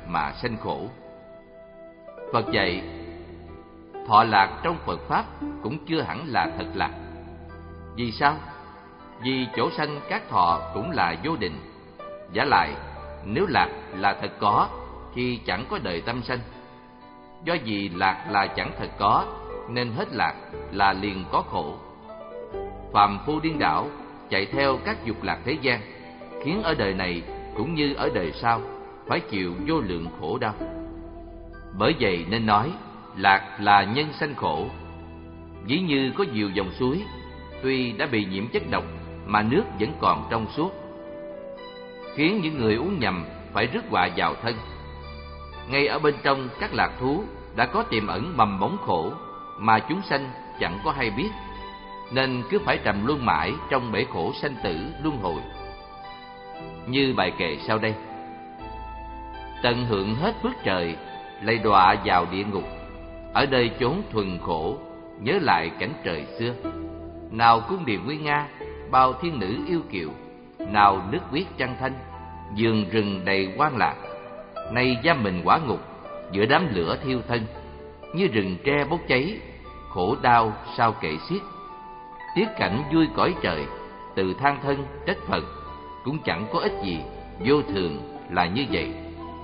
mà sanh khổ. Phật dạy, thọ lạc trong Phật Pháp cũng chưa hẳn là thật lạc. Vì sao? Vì chỗ sanh các thọ cũng là vô định. Vả lại, nếu lạc là thật có thì chẳng có đời tâm sanh. Do vì lạc là chẳng thật có nên hết lạc là liền có khổ. Phàm phu điên đảo chạy theo các dục lạc thế gian, khiến ở đời này cũng như ở đời sau phải chịu vô lượng khổ đau. Bởi vậy nên nói lạc là nhân sanh khổ. Ví như có nhiều dòng suối, tuy đã bị nhiễm chất độc mà nước vẫn còn trong suốt, khiến những người uống nhầm phải rước họa vào thân. Ngay ở bên trong các lạc thú đã có tiềm ẩn mầm mống khổ mà chúng sanh chẳng có hay biết, nên cứ phải trầm luân mãi trong bể khổ sanh tử luân hồi. Như bài kệ sau đây: tận hưởng hết phước trời, lạy đọa vào địa ngục, ở đây chốn thuần khổ, nhớ lại cảnh trời xưa. Nào cung điện nguy nga, bao thiên nữ yêu kiều, nào nước biếc trăng thanh, vườn rừng đầy hoang lạc. Nay giam mình quả ngục, giữa đám lửa thiêu thân, như rừng tre bốc cháy, khổ đau sao kể xiết. Tiếc cảnh vui cõi trời, từ than thân trách Phật, cũng chẳng có ích gì, vô thường là như vậy.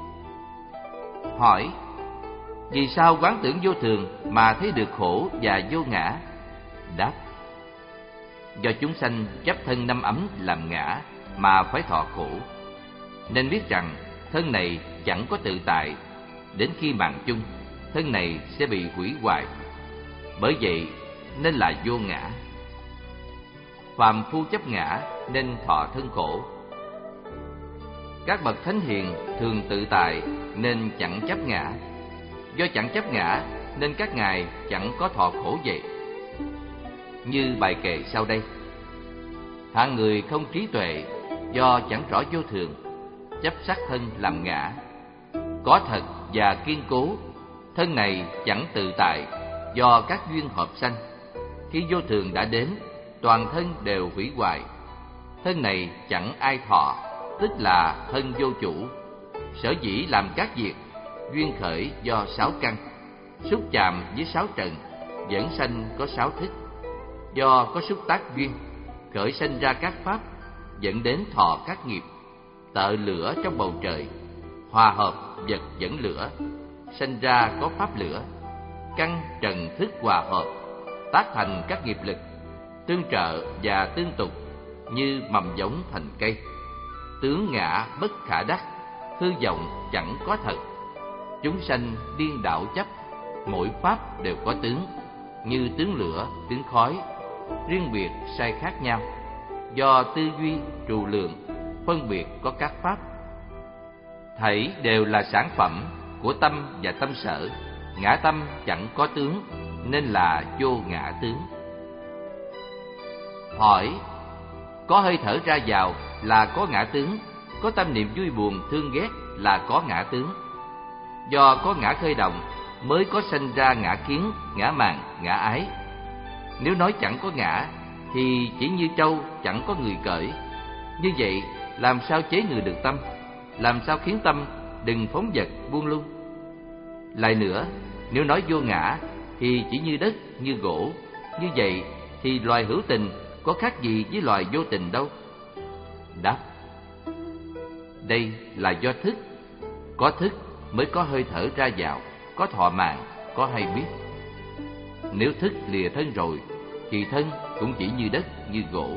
Hỏi: vì sao quán tưởng vô thường mà thấy được khổ và vô ngã? Đáp: do chúng sanh chấp thân năm ấm làm ngã mà phải thọ khổ, nên biết rằng thân này chẳng có tự tại. Đến khi mạng chung, thân này sẽ bị hủy hoại. Bởi vậy nên là vô ngã. Phàm phu chấp ngã nên thọ thân khổ. Các bậc thánh hiền thường tự tại nên chẳng chấp ngã. Do chẳng chấp ngã nên các ngài chẳng có thọ khổ vậy. Như bài kệ sau đây: hạng người không trí tuệ, do chẳng rõ vô thường, chấp sắc thân làm ngã. Có thật và kiên cố, thân này chẳng tự tại, do các duyên hợp sanh. Khi vô thường đã đến, toàn thân đều hủy hoại. Thân này chẳng ai thọ, tức là thân vô chủ. Sở dĩ làm các việc, duyên khởi do sáu căn, xúc chạm với sáu trần, dẫn sanh có sáu thức. Do có xúc tác duyên, khởi sanh ra các pháp, dẫn đến thọ các nghiệp. Tợ lửa trong bầu trời, hòa hợp vật dẫn lửa, sanh ra có pháp lửa. Căn trần thức hòa hợp, tác thành các nghiệp lực, tương trợ và tương tục, như mầm giống thành cây. Tướng ngã bất khả đắc, hư vọng chẳng có thật. Chúng sanh điên đảo chấp, mỗi pháp đều có tướng, như tướng lửa, tướng khói, riêng biệt sai khác nhau. Do tư duy trù lượng, phân biệt có các pháp. Thảy đều là sản phẩm của tâm và tâm sở. Ngã tâm chẳng có tướng, nên là vô ngã tướng. Hỏi: có hơi thở ra vào là có ngã tướng, có tâm niệm vui buồn thương ghét là có ngã tướng. Do có ngã khơi động mới có sanh ra ngã kiến, ngã mạn, ngã ái. Nếu nói chẳng có ngã thì chỉ như trâu chẳng có người cởi. Như vậy làm sao chế ngự được tâm? Làm sao khiến tâm đừng phóng dật buông lung? Lại nữa, nếu nói vô ngã thì chỉ như đất, như gỗ. Như vậy thì loài hữu tình có khác gì với loài vô tình đâu? Đáp: đây là do thức. Có thức mới có hơi thở ra vào, có thọ mạng, có hay biết. Nếu thức lìa thân rồi thì thân cũng chỉ như đất, như gỗ.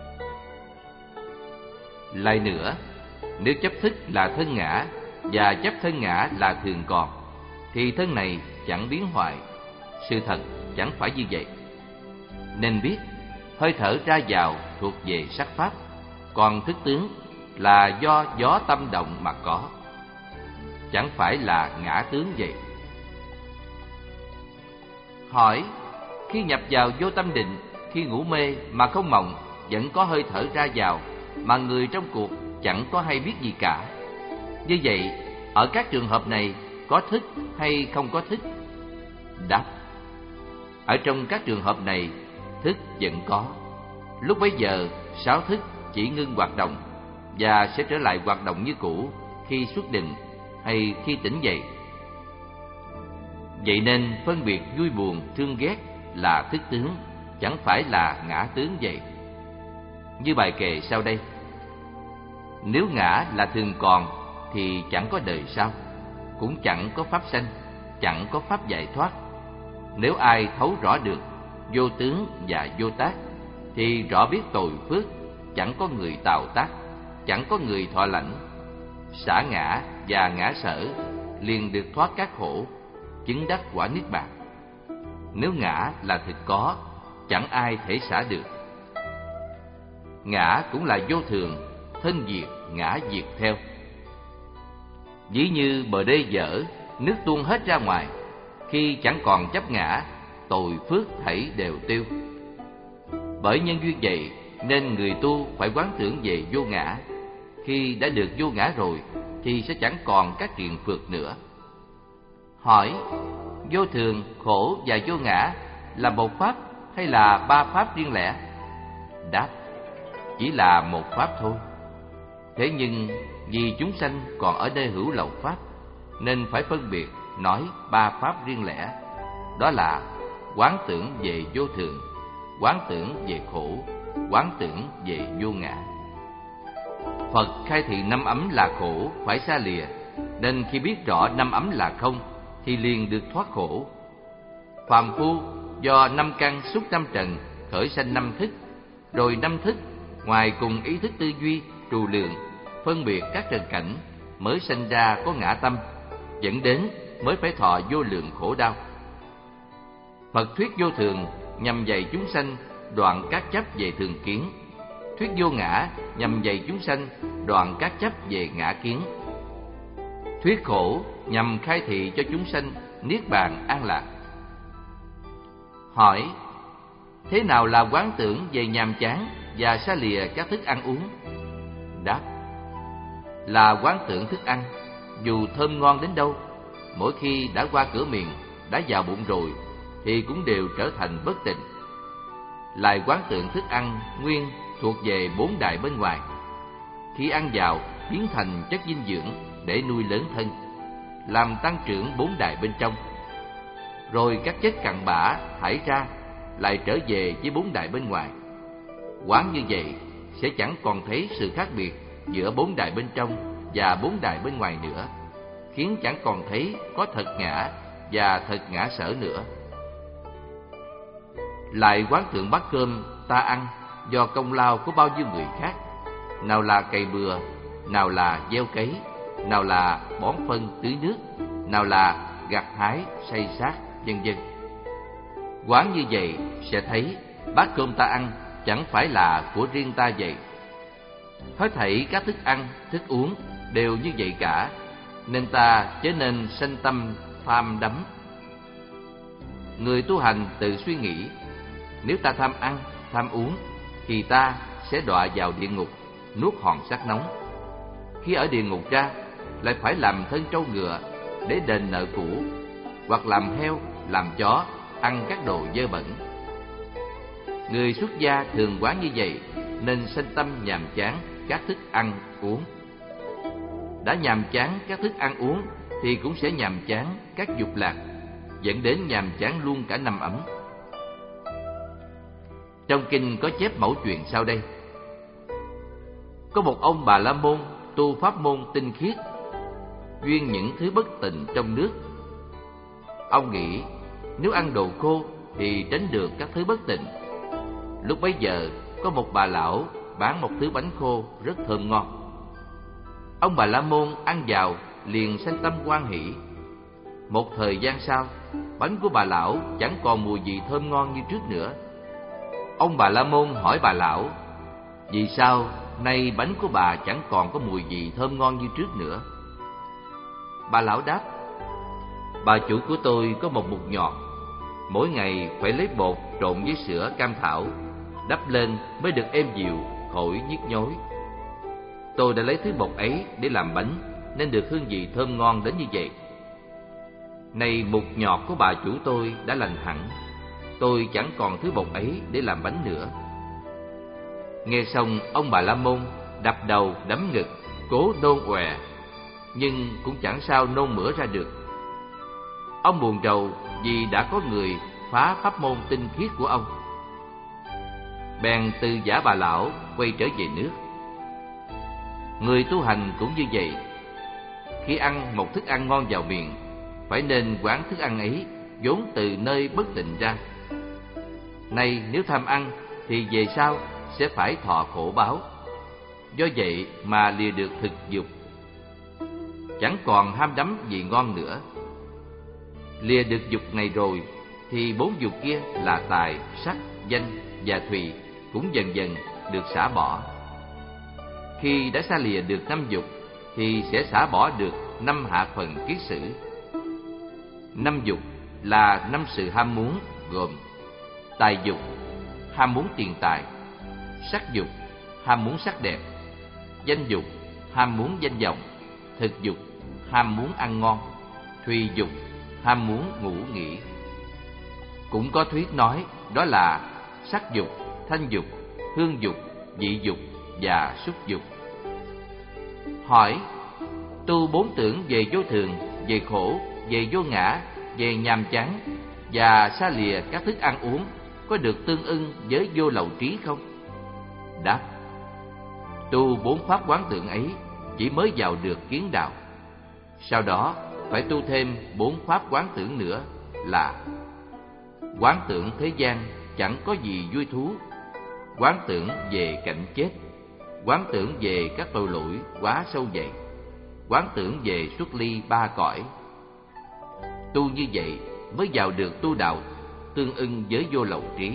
Lại nữa, nếu chấp thức là thân ngã và chấp thân ngã là thường còn, thì thân này chẳng biến hoại. Sự thật chẳng phải như vậy. Nên biết hơi thở ra vào thuộc về sắc pháp, còn thức tướng là do gió tâm động mà có, chẳng phải là ngã tướng vậy. Hỏi: khi nhập vào vô tâm định, khi ngủ mê mà không mộng, vẫn có hơi thở ra vào, mà người trong cuộc chẳng có hay biết gì cả. Như vậy, ở các trường hợp này có thức hay không có thức? Đáp: ở trong các trường hợp này, thức vẫn có. Lúc bấy giờ, sáu thức chỉ ngưng hoạt động và sẽ trở lại hoạt động như cũ khi xuất định, hay khi tỉnh dậy. Vậy nên phân biệt vui buồn, thương ghét là thức tướng, chẳng phải là ngã tướng vậy. Như bài kệ sau đây: nếu ngã là thường còn thì chẳng có đời sau, cũng chẳng có pháp sanh, chẳng có pháp giải thoát. Nếu ai thấu rõ được vô tướng và vô tác, thì rõ biết tội phước, chẳng có người tạo tác, chẳng có người thọ lãnh. Xả ngã và ngã sở, liền được thoát các khổ, chứng đắc quả niết bàn. Nếu ngã là thực có, chẳng ai thể xả được. Ngã cũng là vô thường, thân diệt, ngã diệt theo. Ví như bờ đê vỡ, nước tuôn hết ra ngoài, khi chẳng còn chấp ngã, tội phước thảy đều tiêu. Bởi nhân duyên vậy nên người tu phải quán tưởng về vô ngã. Khi đã được vô ngã rồi thì sẽ chẳng còn các triền phược nữa. Hỏi: vô thường, khổ và vô ngã là một pháp hay là ba pháp riêng lẻ? Đáp: chỉ là một pháp thôi. Thế nhưng vì chúng sanh còn ở nơi hữu lậu pháp, nên phải phân biệt nói ba pháp riêng lẻ. Đó là quán tưởng về vô thường, quán tưởng về khổ, quán tưởng về vô ngã. Phật khai thị năm ấm là khổ phải xa lìa, nên khi biết rõ năm ấm là không thì liền được thoát khổ. Phàm phu do năm căn xúc năm trần khởi sanh năm thức, rồi năm thức ngoài cùng ý thức tư duy trù lượng phân biệt các trần cảnh mới sanh ra có ngã tâm, dẫn đến mới phải thọ vô lượng khổ đau. Phật thuyết vô thường nhằm dạy chúng sanh đoạn các chấp về thường kiến, thuyết vô ngã nhằm dạy chúng sanh đoạn các chấp về ngã kiến, thuyết khổ nhằm khai thị cho chúng sanh niết bàn an lạc. Hỏi: thế nào là quán tưởng về nhàm chán và xa lìa các thức ăn uống? Đáp: là quán tưởng thức ăn, dù thơm ngon đến đâu, mỗi khi đã qua cửa miệng, đã vào bụng rồi, thì cũng đều trở thành bất tịnh. Lại quán tưởng thức ăn nguyên thuộc về bốn đại bên ngoài, khi ăn vào biến thành chất dinh dưỡng để nuôi lớn thân, làm tăng trưởng bốn đại bên trong. Rồi các chất cặn bã thải ra lại trở về với bốn đại bên ngoài. Quán như vậy sẽ chẳng còn thấy sự khác biệt giữa bốn đại bên trong và bốn đại bên ngoài nữa, khiến chẳng còn thấy có thật ngã và thật ngã sở nữa. Lại quán tưởng bát cơm ta ăn do công lao của bao nhiêu người khác, nào là cày bừa, nào là gieo cấy, nào là bón phân tưới nước, nào là gặt hái xây xác, vân vân. Quán như vậy sẽ thấy bát cơm ta ăn chẳng phải là của riêng ta vậy. Hết thảy các thức ăn, thức uống đều như vậy cả, nên ta chớ nên sanh tâm tham đắm. Người tu hành tự suy nghĩ, nếu ta tham ăn, tham uống, thì ta sẽ đọa vào địa ngục, nuốt hòn sắt nóng. Khi ở địa ngục ra, lại phải làm thân trâu ngựa để đền nợ cũ, hoặc làm heo, làm chó, ăn các đồ dơ bẩn. Người xuất gia thường quán như vậy, nên sanh tâm nhàm chán các thức ăn uống. Đã nhàm chán các thức ăn uống thì cũng sẽ nhàm chán các dục lạc, dẫn đến nhàm chán luôn cả năm ấm. Trong kinh có chép mẫu chuyện sau đây: có một ông Bà La Môn tu pháp môn tinh khiết, duyên những thứ bất tịnh trong nước. Ông nghĩ nếu ăn đồ khô thì tránh được các thứ bất tịnh. Lúc bấy giờ có một bà lão bán một thứ bánh khô rất thơm ngon. Ông Bà La Môn ăn vào liền sanh tâm hoan hỷ. Một thời gian sau, bánh của bà lão chẳng còn mùi vị thơm ngon như trước nữa. Ông Bà La Môn hỏi bà lão: vì sao nay bánh của bà chẳng còn có mùi vị thơm ngon như trước nữa? Bà lão đáp: bà chủ của tôi có một mục nhọt, mỗi ngày phải lấy bột trộn với sữa cam thảo, đắp lên mới được êm dịu, khỏi nhức nhối. Tôi đã lấy thứ bột ấy để làm bánh, nên được hương vị thơm ngon đến như vậy. Nay mục nhọt của bà chủ tôi đã lành hẳn, tôi chẳng còn thứ bột ấy để làm bánh nữa. Nghe xong, ông Bà La Môn đập đầu đấm ngực, cố nôn ọe. nhưng cũng chẳng sao nôn mửa ra được. Ông buồn rầu vì đã có người phá pháp môn tinh khiết của ông. Bèn từ giả bà lão quay trở về nước. Người tu hành cũng như vậy. Khi ăn một thức ăn ngon vào miệng, phải nên quán thức ăn ấy vốn từ nơi bất tịnh ra. Nay nếu tham ăn thì về sau sẽ phải thọ khổ báo. Do vậy mà lìa được thực dục, chẳng còn ham đắm vị ngon nữa. Lìa được dục này rồi thì bốn dục kia là tài, sắc, danh và thùy cũng dần dần được xả bỏ. Khi đã xa lìa được năm dục thì sẽ xả bỏ được năm hạ phần kiết sử. Năm dục là năm sự ham muốn, gồm tài dục, ham muốn tiền tài; sắc dục, ham muốn sắc đẹp; danh dục, ham muốn danh vọng; thực dục, ham muốn ăn ngon; thùy dục, ham muốn ngủ nghỉ. Cũng có thuyết nói đó là sắc dục, thanh dục, hương dục, vị dục và xúc dục. Hỏi: tu bốn tưởng về vô thường, về khổ, về vô ngã, về nhàm chán và xa lìa các thức ăn uống có được tương ưng với vô lậu trí không? Đáp: tu bốn pháp quán tưởng ấy chỉ mới vào được kiến đạo. Sau đó phải tu thêm bốn pháp quán tưởng nữa là: quán tưởng thế gian chẳng có gì vui thú, quán tưởng về cảnh chết, quán tưởng về các tội lỗi quá sâu dày, quán tưởng về xuất ly ba cõi. Tu như vậy mới vào được tu đạo tương ưng với vô lậu trí.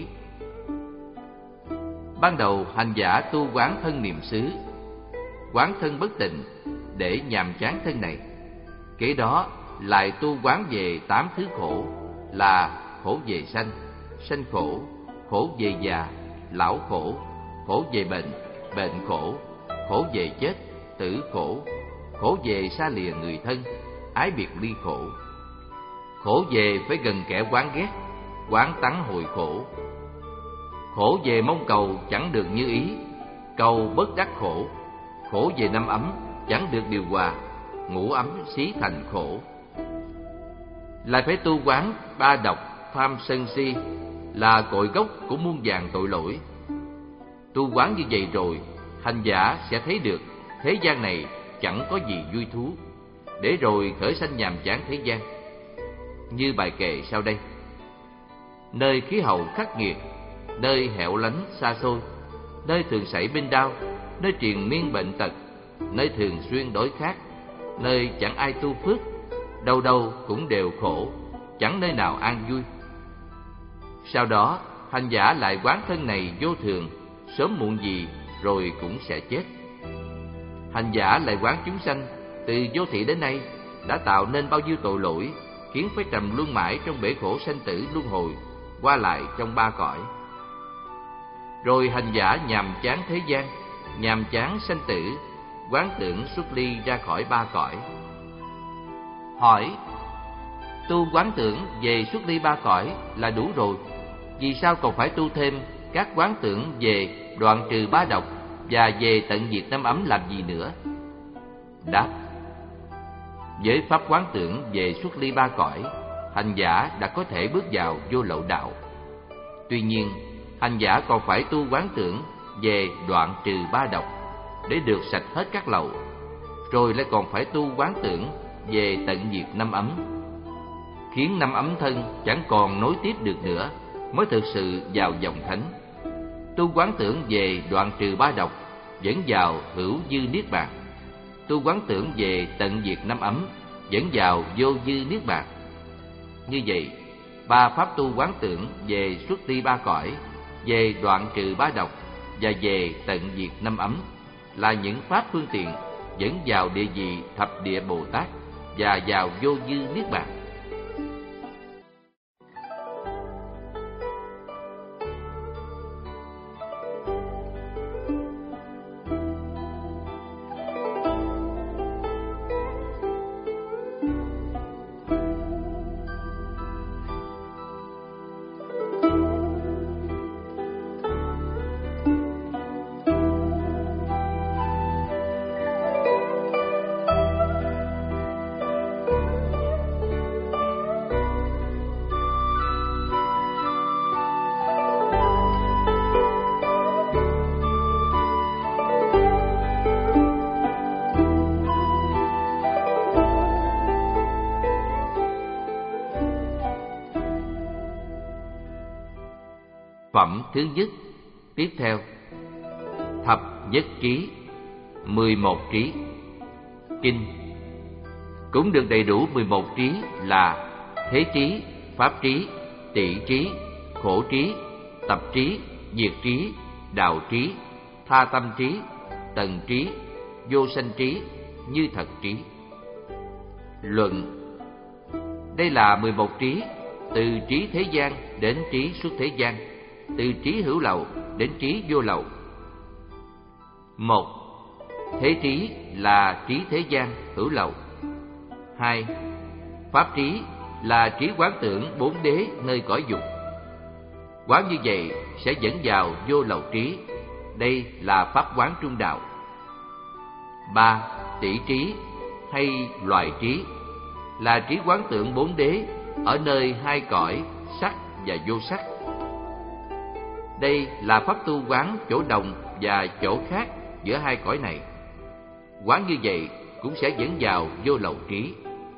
Ban đầu hành giả tu quán thân niệm xứ, quán thân bất tịnh để nhàm chán thân này. Kế đó lại tu quán về tám thứ khổ là khổ về sanh, sanh khổ, khổ về già, lão khổ, khổ về bệnh, bệnh khổ, khổ về chết, tử khổ, khổ về xa lìa người thân, ái biệt ly khổ, khổ về phải gần kẻ quán ghét, quán tắng hồi khổ, khổ về mong cầu chẳng được như ý, cầu bất đắc khổ, khổ về năm ấm chẳng được điều hòa, ngũ ấm xí thành khổ. Lại phải tu quán ba độc, tham sân si là cội gốc của muôn vàn tội lỗi. Tu quán như vậy rồi, hành giả sẽ thấy được thế gian này chẳng có gì vui thú, để rồi khởi sanh nhàm chán thế gian. Như bài kệ sau đây: nơi khí hậu khắc nghiệt, nơi hẻo lánh xa xôi, nơi thường xảy binh đao, nơi triền miên bệnh tật, nơi thường xuyên đói khát, nơi chẳng ai tu phước, đâu đâu cũng đều khổ, chẳng nơi nào an vui. Sau đó hành giả lại quán thân này vô thường, sớm muộn gì rồi cũng sẽ chết. Hành giả lại quán chúng sanh từ vô thị đến nay đã tạo nên bao nhiêu tội lỗi, khiến phải trầm luân mãi trong bể khổ sanh tử luân hồi, qua lại trong ba cõi. Rồi hành giả nhàm chán thế gian, nhàm chán sanh tử, quán tưởng xuất ly ra khỏi ba cõi. Hỏi: tu quán tưởng về xuất ly ba cõi là đủ rồi, vì sao còn phải tu thêm các quán tưởng về đoạn trừ ba độc và về tận diệt năm ấm làm gì nữa? Đáp: với pháp quán tưởng về xuất ly ba cõi, hành giả đã có thể bước vào vô lậu đạo. Tuy nhiên, hành giả còn phải tu quán tưởng về đoạn trừ ba độc để được sạch hết các lậu, rồi lại còn phải tu quán tưởng về tận diệt năm ấm, khiến năm ấm thân chẳng còn nối tiếp được nữa, mới thực sự vào dòng thánh. Tu quán tưởng về đoạn trừ ba độc dẫn vào hữu dư niết bàn. Tu quán tưởng về tận diệt năm ấm dẫn vào vô dư niết bàn. Như vậy, ba pháp tu quán tưởng về xuất ly ba cõi, về đoạn trừ ba độc và về tận diệt năm ấm là những pháp phương tiện dẫn vào địa vị thập địa Bồ Tát và vào vô dư niết bàn. Phẩm thứ nhất. Tiếp theo, thập nhất trí, mười một trí. Kinh cũng được đầy đủ mười một trí là thế trí, pháp trí, tị trí, khổ trí, tập trí, diệt trí, đạo trí, tha tâm trí, tần trí, vô sanh trí, như thật trí. Luận: đây là mười một trí, từ trí thế gian đến trí xuất thế gian, từ trí hữu lậu đến trí vô lậu. Một. Thế trí là trí thế gian hữu lậu. Hai. Pháp trí là trí quán tưởng bốn đế nơi cõi dục. Quán như vậy sẽ dẫn vào vô lậu trí. Đây là pháp quán trung đạo. Ba. Tỷ trí hay loài trí là trí quán tưởng bốn đế ở nơi hai cõi sắc và vô sắc. Đây là pháp tu quán chỗ đồng và chỗ khác giữa hai cõi này. Quán như vậy cũng sẽ dẫn vào vô lậu trí.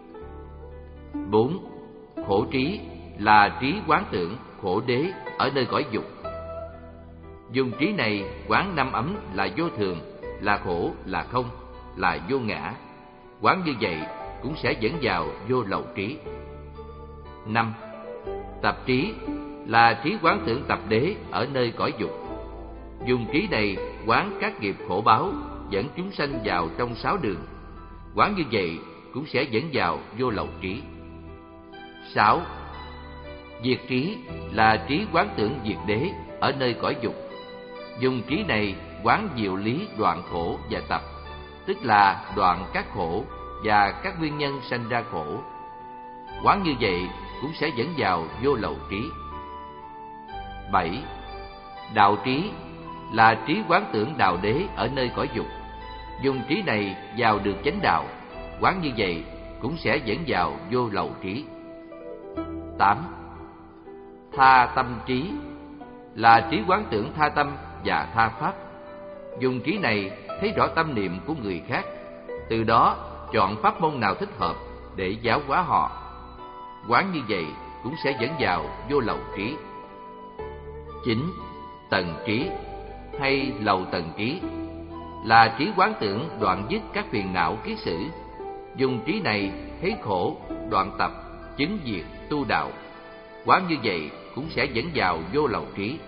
Bốn. Khổ trí là trí quán tưởng khổ đế ở nơi cõi dục. Dùng trí này quán năm ấm là vô thường, là khổ, là không, là vô ngã. Quán như vậy cũng sẽ dẫn vào vô lậu trí. Năm. Tập trí là trí quán tưởng tập đế ở nơi cõi dục. Dùng trí này quán các nghiệp khổ báo dẫn chúng sanh vào trong sáu đường. Quán như vậy cũng sẽ dẫn vào vô lậu trí. Sáu. Diệt trí là trí quán tưởng diệt đế ở nơi cõi dục. Dùng trí này quán diệu lý đoạn khổ và tập, tức là đoạn các khổ và các nguyên nhân sanh ra khổ. Quán như vậy cũng sẽ dẫn vào vô lậu trí. Bảy. Đạo trí là trí quán tưởng đạo đế ở nơi cõi dục. Dùng trí này vào được chánh đạo. Quán như vậy cũng sẽ dẫn vào vô lậu trí. Tám. Tha tâm trí là trí quán tưởng tha tâm và tha pháp. Dùng trí này thấy rõ tâm niệm của người khác, từ đó chọn pháp môn nào thích hợp để giáo hóa họ. Quán như vậy cũng sẽ dẫn vào vô lậu trí. Chín. Tần trí hay lậu tần trí là trí quán tưởng đoạn dứt các phiền não kiết sử. Dùng trí này thấy khổ, đoạn tập, chứng diệt, tu đạo. Quán như vậy cũng sẽ dẫn vào vô lậu trí.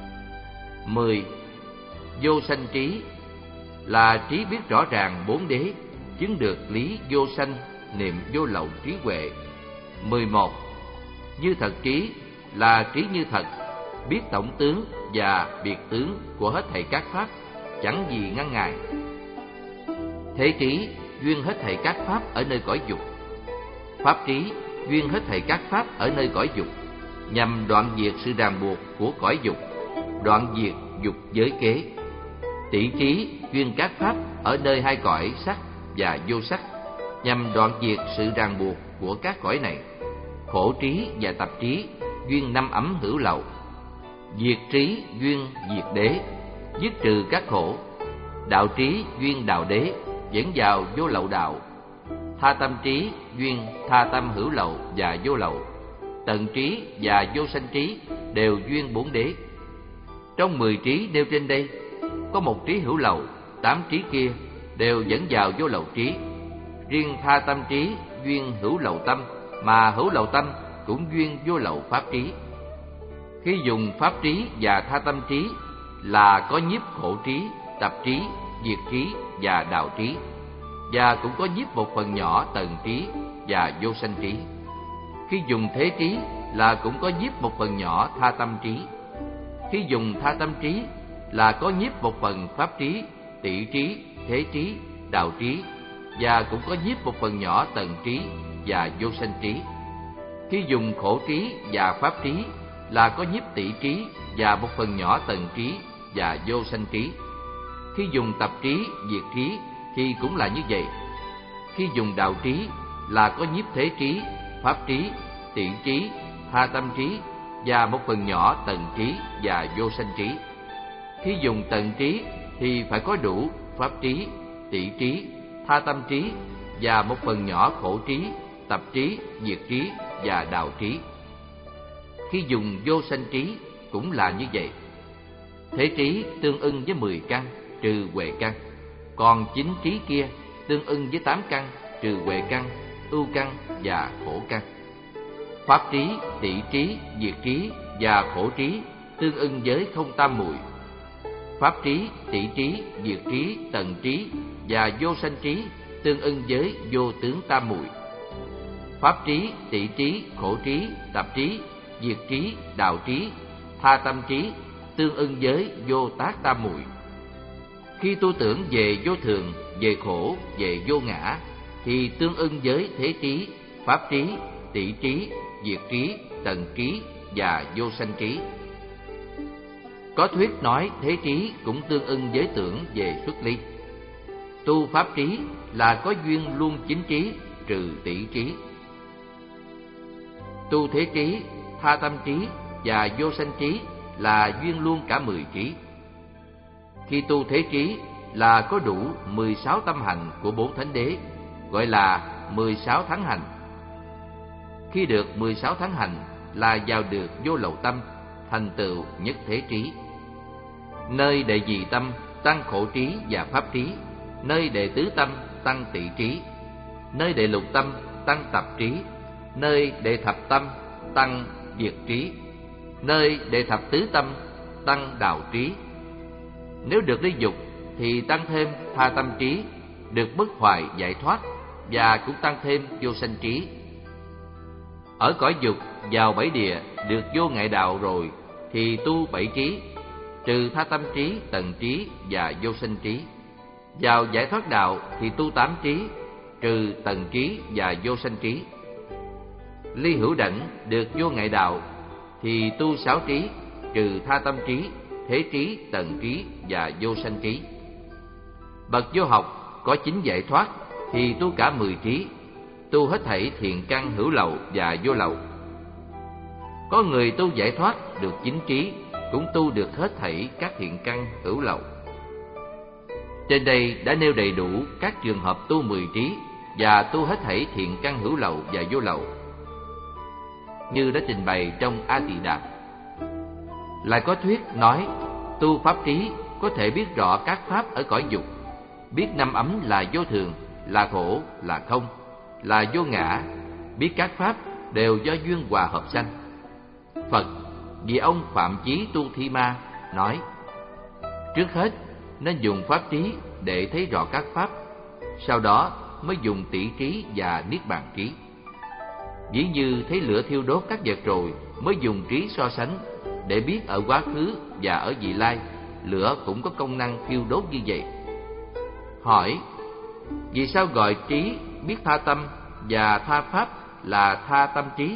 Mười. Vô sanh trí là trí biết rõ ràng bốn đế, chứng được lý vô sanh, niệm vô lậu trí huệ. Mười một. Như thật trí là trí như thật, biết tổng tướng và biệt tướng của hết thảy các pháp, chẳng gì ngăn ngại. Thế trí duyên hết thảy các pháp ở nơi cõi dục. Pháp trí duyên hết thảy các pháp ở nơi cõi dục, nhằm đoạn diệt sự ràng buộc của cõi dục, đoạn diệt dục giới kế. Tỷ trí duyên các pháp ở nơi hai cõi sắc và vô sắc, nhằm đoạn diệt sự ràng buộc của các cõi này. Khổ trí và tập trí duyên năm ấm hữu lậu. Diệt trí duyên diệt đế, dứt trừ các khổ. Đạo trí duyên đạo đế, dẫn vào vô lậu đạo. Tha tâm trí duyên tha tâm hữu lậu và vô lậu. Tận trí và vô sanh trí đều duyên bốn đế. Trong mười trí nêu trên đây, có một trí hữu lậu, tám trí kia đều dẫn vào vô lậu trí. Riêng tha tâm trí duyên hữu lậu tâm, mà hữu lậu tâm cũng duyên vô lậu pháp trí. Khi dùng pháp trí và tha tâm trí là có nhiếp khổ trí, tập trí, diệt trí và đạo trí, và cũng có nhiếp một phần nhỏ tần trí và vô sanh trí. Khi dùng thế trí là cũng có nhiếp một phần nhỏ tha tâm trí. Khi dùng tha tâm trí là có nhiếp một phần pháp trí, tỷ trí, thế trí, đạo trí, và cũng có nhiếp một phần nhỏ tần trí và vô sanh trí. Khi dùng khổ trí và pháp trí là có nhiếp tỷ trí và một phần nhỏ tần trí và vô sanh trí. Khi dùng tập trí, diệt trí thì cũng là như vậy. Khi dùng đạo trí là có nhiếp thế trí, pháp trí, tỷ trí, tha tâm trí và một phần nhỏ tần trí và vô sanh trí. Khi dùng tần trí thì phải có đủ pháp trí, tỷ trí, tha tâm trí và một phần nhỏ khổ trí, tập trí, diệt trí và đạo trí. Khi dùng vô sanh trí cũng là như vậy. Thế trí tương ưng với mười căn trừ huệ căn, còn chính trí kia tương ưng với tám căn trừ huệ căn, ưu căn và khổ căn. Pháp trí, tị trí, diệt trí và khổ trí tương ưng với không tam muội. Pháp trí, tị trí, diệt trí, tần trí và vô sanh trí tương ưng với vô tướng tam muội. Pháp trí, tị trí, khổ trí, tập trí, diệt trí, đạo trí, tha tâm trí tương ưng với vô tác tam muội. Khi tu tưởng về vô thường, về khổ, về vô ngã thì tương ưng với thế trí, pháp trí, tị trí, diệt trí, tần trí và vô sanh trí. Có thuyết nói thế trí cũng tương ưng với tưởng về xuất ly. Tu pháp trí là có duyên luôn chính trí trừ tị trí. Tu thế trí, tha tâm trí và vô sanh trí là duyên luôn cả mười trí. Khi tu thế trí là có đủ mười sáu tâm hành của bốn thánh đế, gọi là mười sáu thắng hành. Khi được mười sáu thắng hành là vào được vô lậu tâm, thành tựu nhất thế trí. Nơi đệ nhị tâm tăng khổ trí và pháp trí, nơi đệ tứ tâm tăng tị trí, nơi đệ lục tâm tăng tập trí, nơi đệ thập tâm tăng diệt trí, nơi đệ thập tứ tâm tăng đạo trí. Nếu được ly dục thì tăng thêm tha tâm trí, được bất hoại giải thoát, và cũng tăng thêm vô sanh trí. Ở cõi dục vào bảy địa được vô ngại đạo rồi thì tu bảy trí, trừ tha tâm trí, tần trí và vô sanh trí. Vào giải thoát đạo thì tu tám trí, trừ tần trí và vô sanh trí. Ly hữu đẳng được vô ngại đạo thì tu sáu trí, trừ tha tâm trí, thế trí, tần trí và vô sanh trí. Bậc vô học có chính giải thoát thì tu cả mười trí, tu hết thảy thiện căn hữu lậu và vô lậu. Có người tu giải thoát được chính trí, cũng tu được hết thảy các thiện căn hữu lậu. Trên đây đã nêu đầy đủ các trường hợp tu mười trí và tu hết thảy thiện căn hữu lậu và vô lậu, như đã trình bày trong A Tỳ Đàm. Lại có thuyết nói tu pháp trí có thể biết rõ các pháp ở cõi dục, biết năm ấm là vô thường, là khổ, là không, là vô ngã, biết các pháp đều do duyên hòa hợp sanh. Phật vì ông Phạm Chí Tu Thi Ma nói: trước hết nên dùng pháp trí để thấy rõ các pháp, sau đó mới dùng tỷ trí và niết bàn trí. Ví như thấy lửa thiêu đốt các vật rồi mới dùng trí so sánh để biết ở quá khứ và ở vị lai lửa cũng có công năng thiêu đốt như vậy. Hỏi: vì sao gọi trí biết tha tâm và tha pháp là tha tâm trí?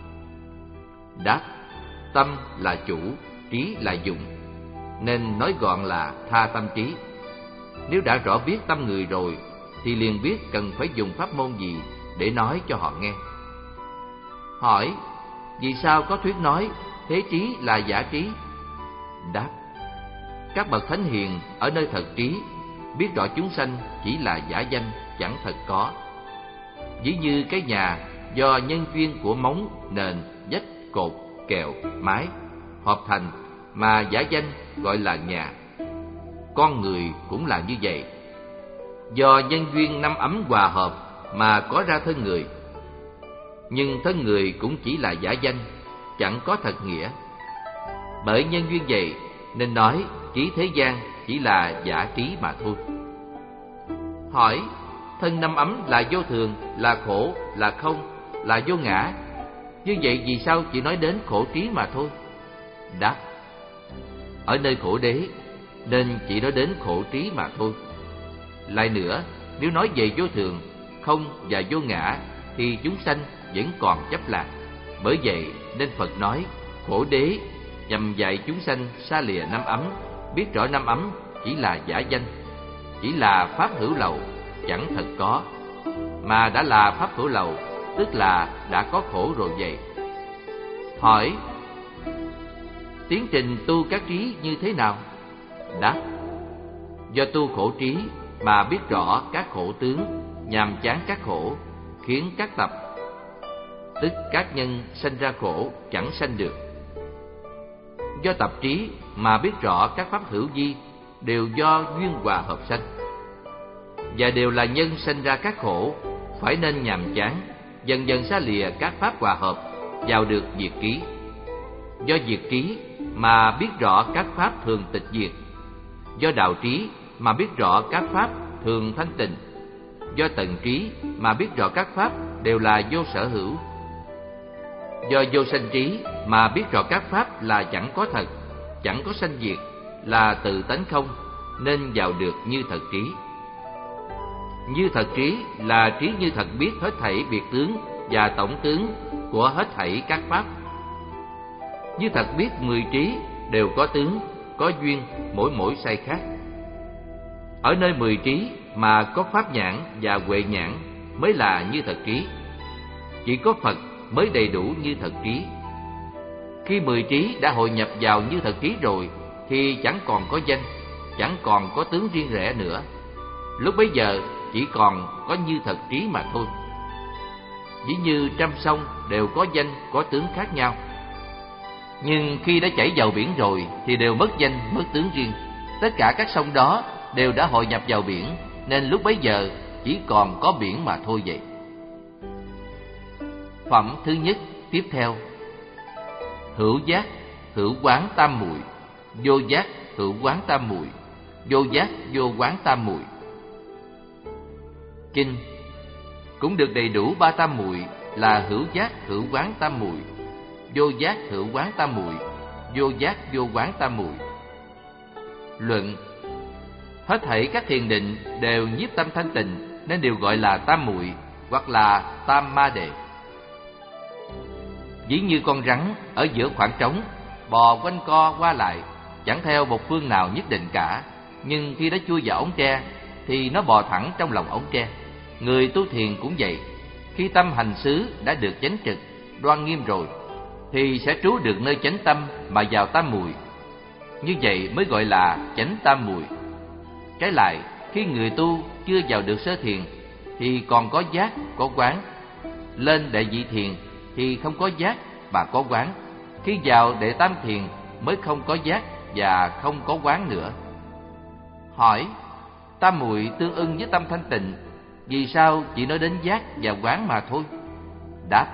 Đáp: tâm là chủ, trí là dụng, nên nói gọn là tha tâm trí. Nếu đã rõ biết tâm người rồi thì liền biết cần phải dùng pháp môn gì để nói cho họ nghe. Hỏi: vì sao có thuyết nói thế trí là giả trí? Đáp: các bậc thánh hiền ở nơi thật trí biết rõ chúng sanh chỉ là giả danh, chẳng thật có. Ví như cái nhà do nhân duyên của móng, nền, vách, cột, kèo, mái hợp thành mà giả danh gọi là nhà. Con người cũng là như vậy, do nhân duyên năm ấm hòa hợp mà có ra thân người. Nhưng thân người cũng chỉ là giả danh, chẳng có thật nghĩa. Bởi nhân duyên vậy nên nói trí thế gian chỉ là giả trí mà thôi. Hỏi: thân năm ấm là vô thường, là khổ, là không, là vô ngã, như vậy vì sao chỉ nói đến khổ trí mà thôi? Đáp: ở nơi khổ đế nên chỉ nói đến khổ trí mà thôi. Lại nữa, nếu nói về vô thường, không và vô ngã thì chúng sanh vẫn còn chấp lạc. Bởi vậy nên Phật nói khổ đế nhằm dạy chúng sanh xa lìa năm ấm, biết rõ năm ấm chỉ là giả danh, chỉ là pháp hữu lậu, chẳng thật có. Mà đã là pháp hữu lậu, tức là đã có khổ rồi vậy. Hỏi: tiến trình tu các trí như thế nào? Đáp: do tu khổ trí mà biết rõ các khổ tướng, nhàm chán các khổ, khiến các tập, tức các nhân sanh ra khổ chẳng sanh được. Do tập trí mà biết rõ các pháp hữu vi đều do duyên hòa hợp sanh, và đều là nhân sanh ra các khổ, phải nên nhàm chán, dần dần xa lìa các pháp hòa hợp, vào được diệt trí. Do diệt trí mà biết rõ các pháp thường tịch diệt, do đạo trí mà biết rõ các pháp thường thanh tịnh, do tận trí mà biết rõ các pháp đều là vô sở hữu, do vô sanh trí mà biết rõ các pháp là chẳng có thật, chẳng có sanh diệt, là tự tánh không, nên vào được như thật trí. Như thật trí là trí như thật biết hết thảy biệt tướng và tổng tướng của hết thảy các pháp. Như thật biết mười trí đều có tướng, có duyên, mỗi mỗi sai khác. Ở nơi mười trí mà có pháp nhãn và huệ nhãn mới là như thật trí. Chỉ có Phật mới đầy đủ như thật trí. Khi mười trí đã hội nhập vào như thật trí rồi thì chẳng còn có danh, chẳng còn có tướng riêng rẽ nữa. Lúc bấy giờ chỉ còn có như thật trí mà thôi. Ví như trăm sông đều có danh, có tướng khác nhau, nhưng khi đã chảy vào biển rồi thì đều mất danh, mất tướng riêng. Tất cả các sông đó đều đã hội nhập vào biển, nên lúc bấy giờ chỉ còn có biển mà thôi vậy. Phẩm thứ nhất tiếp theo: hữu giác, hữu quán tam muội; vô giác, hữu quán tam muội; vô giác, vô quán tam muội. Kinh cũng được đầy đủ ba tam muội là hữu giác, hữu quán tam muội; vô giác, hữu quán tam muội; vô giác, vô quán tam muội. Luận: hết thảy các thiền định đều nhiếp tâm thanh tịnh, nên đều gọi là tam muội hoặc là tam ma đề. Ví như con rắn ở giữa khoảng trống, bò quanh co qua lại, chẳng theo một phương nào nhất định cả, nhưng khi đã chui vào ống tre thì nó bò thẳng trong lòng ống tre. Người tu thiền cũng vậy, khi tâm hành xứ đã được chánh trực, đoan nghiêm rồi thì sẽ trú được nơi chánh tâm mà vào tam muội. Như vậy mới gọi là chánh tam muội. Trái lại, khi người tu chưa vào được sơ thiền thì còn có giác, có quán. Lên đệ nhị thiền thì không có giác mà có quán. Khi vào đệ tam thiền mới không có giác và không có quán nữa. Hỏi: tam muội tương ưng với tâm thanh tịnh, vì sao chỉ nói đến giác và quán mà thôi? Đáp: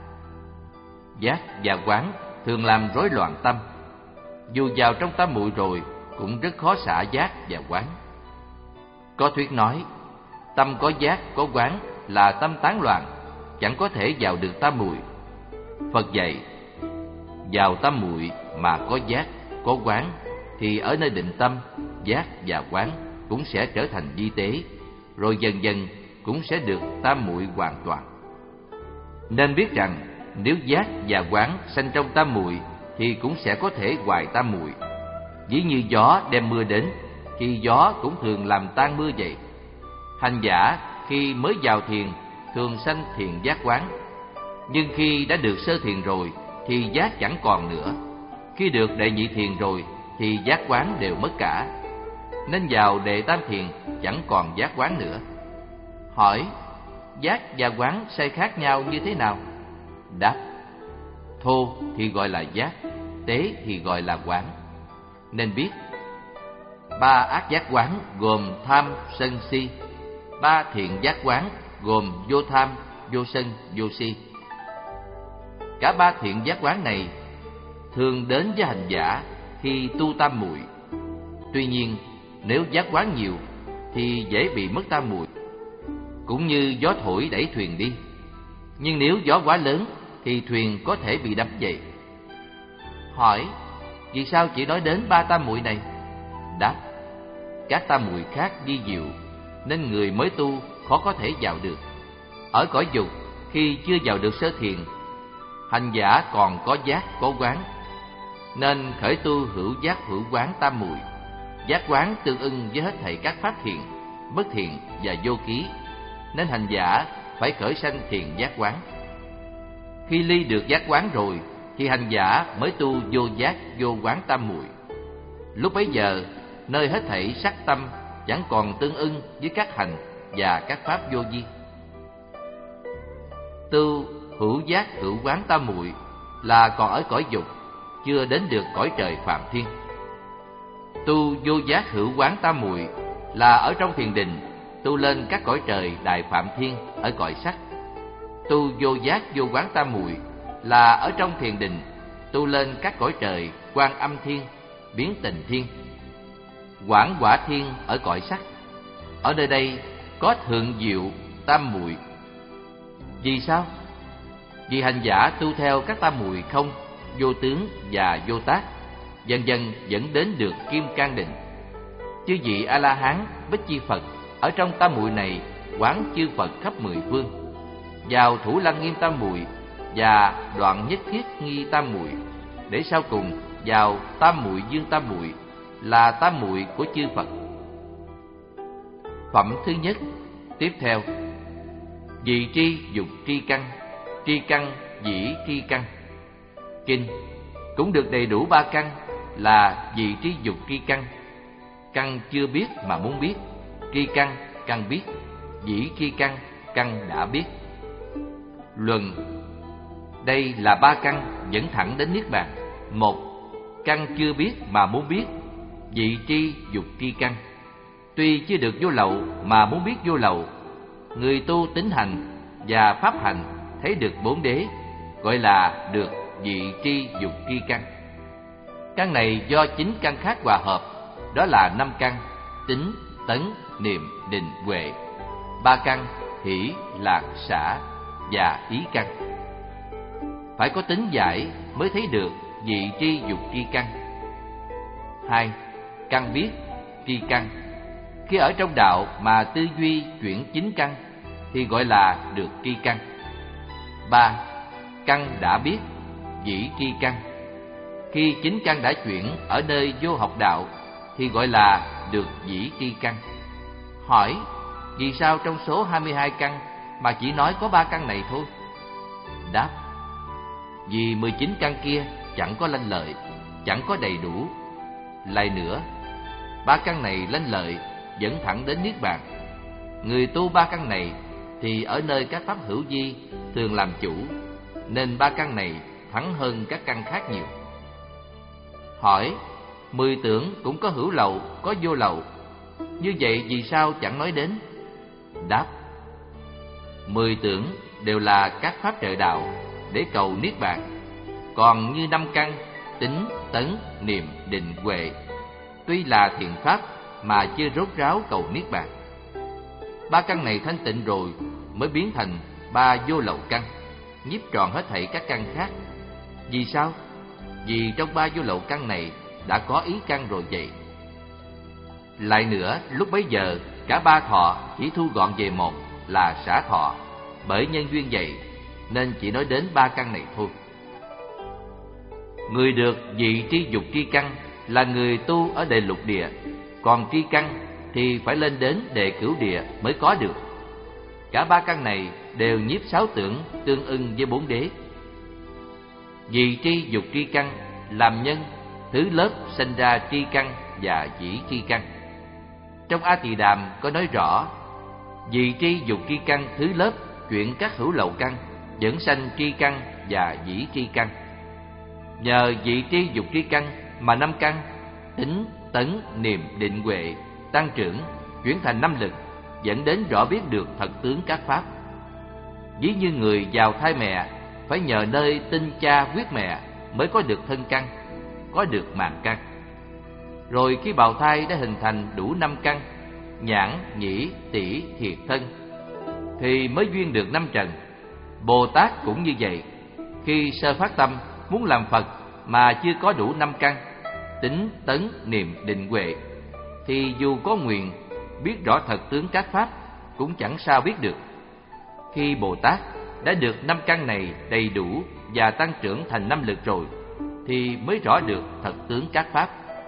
giác và quán thường làm rối loạn tâm. Dù vào trong tam muội rồi cũng rất khó xả giác và quán. Có thuyết nói, tâm có giác, có quán là tâm tán loạn, chẳng có thể vào được tam muội. Phật dạy, vào tam muội mà có giác, có quán thì ở nơi định tâm, giác và quán cũng sẽ trở thành vi tế, rồi dần dần cũng sẽ được tam muội hoàn toàn. Nên biết rằng nếu giác và quán sanh trong tam muội thì cũng sẽ có thể hoại tam muội. Ví như gió đem mưa đến, khi gió cũng thường làm tan mưa vậy. Hành giả khi mới vào thiền thường sanh thiền giác quán, nhưng khi đã được sơ thiền rồi thì giác chẳng còn nữa. Khi được đệ nhị thiền rồi thì giác quán đều mất cả, nên vào đệ tam thiền chẳng còn giác quán nữa. Hỏi: giác và quán sai khác nhau như thế nào? Đáp: thô thì gọi là giác, tế thì gọi là quán. Nên biết ba ác giác quán gồm tham, sân, si. Ba thiện giác quán gồm vô tham, vô sân, vô si. Cả ba thiện giác quán này thường đến với hành giả khi tu tam muội. Tuy nhiên, nếu giác quán nhiều thì dễ bị mất tam muội, cũng như gió thổi đẩy thuyền đi. Nhưng nếu gió quá lớn thì thuyền có thể bị đắm vậy. Hỏi: vì sao chỉ nói đến ba tam muội này? Đáp: các tam muội khác vi diệu, nên người mới tu khó có thể vào được. Ở cõi dục, khi chưa vào được sơ thiền, hành giả còn có giác, có quán, nên khởi tu hữu giác, hữu quán tam muội. Giác quán tương ưng với hết thảy các pháp thiện, bất thiện và vô ký, nên hành giả phải khởi sanh thiền giác quán. Khi ly được giác quán rồi thì hành giả mới tu vô giác, vô quán tam muội. Lúc bấy giờ, nơi hết thảy sắc tâm chẳng còn tương ưng với các hành và các pháp vô vi. Tu hữu giác, hữu quán tam muội là còn ở cõi dục, chưa đến được cõi trời phạm thiên. Tu vô giác hữu quán tam muội là ở trong thiền định tu lên các cõi trời đại phạm thiên ở cõi sắc. Tu vô giác vô quán tam muội là ở trong thiền định tu lên các cõi trời Quan Âm thiên, Biến Tình thiên, Quảng Quả thiên ở cõi sắc. Ở nơi đây có thượng diệu tam muội. Vì sao? Vì hành giả tu theo các tam muội không, vô tướng và vô tác, dần dần dẫn đến được kim cang định. Chư vị A La Hán, Bích Chi Phật ở trong tam muội này quán chư Phật khắp mười phương, vào Thủ Lăng Nghiêm tam muội và Đoạn Nhất Thiết Nghi tam muội, để sau cùng vào tam muội dương tam muội là tam muội của chư Phật. Phẩm thứ nhất. Tiếp theo: vị tri dục tri căn, tri căn dĩ tri căn. Kinh cũng được đầy đủ ba căn là vị tri dục tri căn, căn chưa biết mà muốn biết, tri căn, căn biết, dĩ tri căn, căn đã biết. Luận: đây là ba căn dẫn thẳng đến niết bàn. Một, căn chưa biết mà muốn biết, vị tri dục tri căn. Tuy chưa được vô lậu mà muốn biết vô lậu, người tu tín hành và pháp hành thấy được bốn đế, gọi là được vị tri dục tri căn. Căn này do chín căn khác hòa hợp, đó là năm căn: tính, tấn, niệm, định, huệ. Ba căn: hỷ, lạc, xả và ý căn. Phải có tính giải mới thấy được vị tri dục tri căn. Hai, căn biết, tri căn. Khi ở trong đạo mà tư duy chuyển chín căn thì gọi là được tri căn. Ba, căn đã biết, dĩ tri căn. Khi chín căn đã chuyển ở nơi vô học đạo thì gọi là được dĩ tri căn. Hỏi: vì sao trong số hai mươi hai căn mà chỉ nói có ba căn này thôi? Đáp: vì mười chín căn kia chẳng có lanh lợi, chẳng có đầy đủ. Lại nữa, ba căn này lanh lợi dẫn thẳng đến niết bàn. Người tu ba căn này thì ở nơi các pháp hữu vi thường làm chủ, nên ba căn này thắng hơn các căn khác nhiều. Hỏi: mười tưởng cũng có hữu lậu, có vô lậu, như vậy vì sao chẳng nói đến? Đáp: mười tưởng đều là các pháp trợ đạo để cầu niết bàn. Còn như năm căn tính, tấn, niệm, định, huệ, tuy là thiện pháp mà chưa rốt ráo cầu niết bàn. Ba căn này thanh tịnh rồi mới biến thành ba vô lậu căn, nhiếp trọn hết thảy các căn khác. Vì sao? Vì trong ba vô lậu căn này đã có ý căn rồi vậy. Lại nữa, lúc bấy giờ cả ba thọ chỉ thu gọn về một là xả thọ. Bởi nhân duyên vậy nên chỉ nói đến ba căn này thôi. Người được vị tri dục tri căn là người tu ở đề lục địa, còn tri căn thì phải lên đến đề cửu địa mới có được. Cả ba căn này đều nhiếp sáu tưởng tương ưng với bốn đế. Vị tri dục tri căn làm nhân, thứ lớp sinh ra tri căn và dĩ tri căn. Trong A Tỳ Đàm có nói rõ: vị tri dục tri căn thứ lớp chuyển các hữu lậu căn, dẫn sanh tri căn và dĩ tri căn. Nhờ vị tri dục tri căn mà năm căn tính, tấn, niệm, định, huệ tăng trưởng, chuyển thành năm lực, dẫn đến rõ biết được thật tướng các pháp. Ví như người vào thai mẹ phải nhờ nơi tinh cha huyết mẹ mới có được thân căn, có được màng căn. Rồi khi bào thai đã hình thành đủ năm căn, nhãn, nhĩ, tỷ, thiệt, thân, thì mới duyên được năm trần. Bồ Tát cũng như vậy. Khi sơ phát tâm muốn làm Phật mà chưa có đủ năm căn tính, tấn, niệm, định, huệ, thì dù có nguyện biết rõ thật tướng các pháp cũng chẳng sao biết được. Khi Bồ Tát đã được năm căn này đầy đủ và tăng trưởng thành năm lực rồi thì mới rõ được thật tướng các pháp.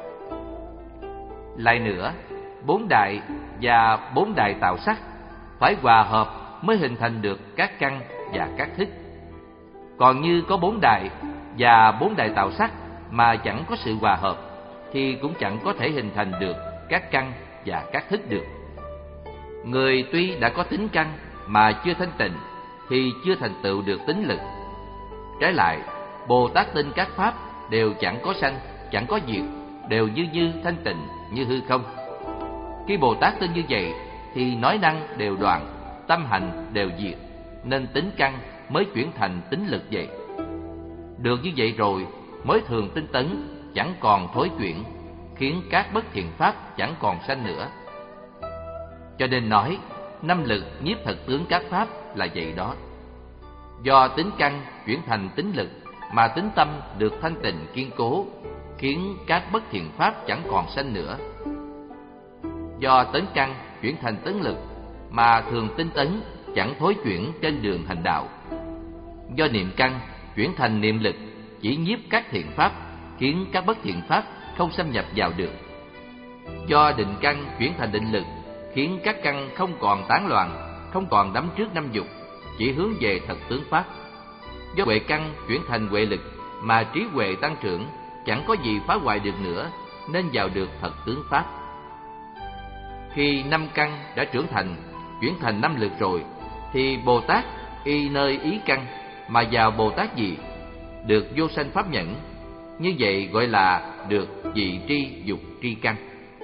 Lại nữa, bốn đại và bốn đại tạo sắc phải hòa hợp mới hình thành được các căn và các thức. Còn như có bốn đại và bốn đại tạo sắc mà chẳng có sự hòa hợp thì cũng chẳng có thể hình thành được các căn và các thức được. Người tuy đã có tính căn mà chưa thanh tịnh thì chưa thành tựu được tính lực. Trái lại, Bồ Tát tin các pháp đều chẳng có sanh, chẳng có diệt, đều như như thanh tịnh, như hư không. Khi Bồ Tát tin như vậy thì nói năng đều đoạn, tâm hành đều diệt, nên tính căn mới chuyển thành tính lực vậy. Được như vậy rồi mới thường tinh tấn, chẳng còn thối chuyển, khiến các bất thiện pháp chẳng còn sanh nữa. Cho nên nói năm lực nhiếp thật tướng các pháp là vậy đó. Do tính căn chuyển thành tính lực mà tính tâm được thanh tịnh kiên cố, khiến các bất thiện pháp chẳng còn sanh nữa. Do tấn căn chuyển thành tấn lực mà thường tinh tấn chẳng thối chuyển trên đường hành đạo. Do niệm căn chuyển thành niệm lực chỉ nhiếp các thiện pháp, khiến các bất thiện pháp không xâm nhập vào được. Do định căn chuyển thành định lực, khiến các căn không còn tán loạn, không còn đắm trước năm dục, chỉ hướng về thật tướng pháp. Do huệ căn chuyển thành huệ lực mà trí huệ tăng trưởng, chẳng có gì phá hoại được nữa, nên vào được thật tướng pháp. Khi năm căn đã trưởng thành, chuyển thành năm lực rồi, thì Bồ Tát y nơi ý căn mà vào Bồ Tát gì, được vô sanh pháp nhẫn. Như vậy gọi là được vị tri dục tri căn.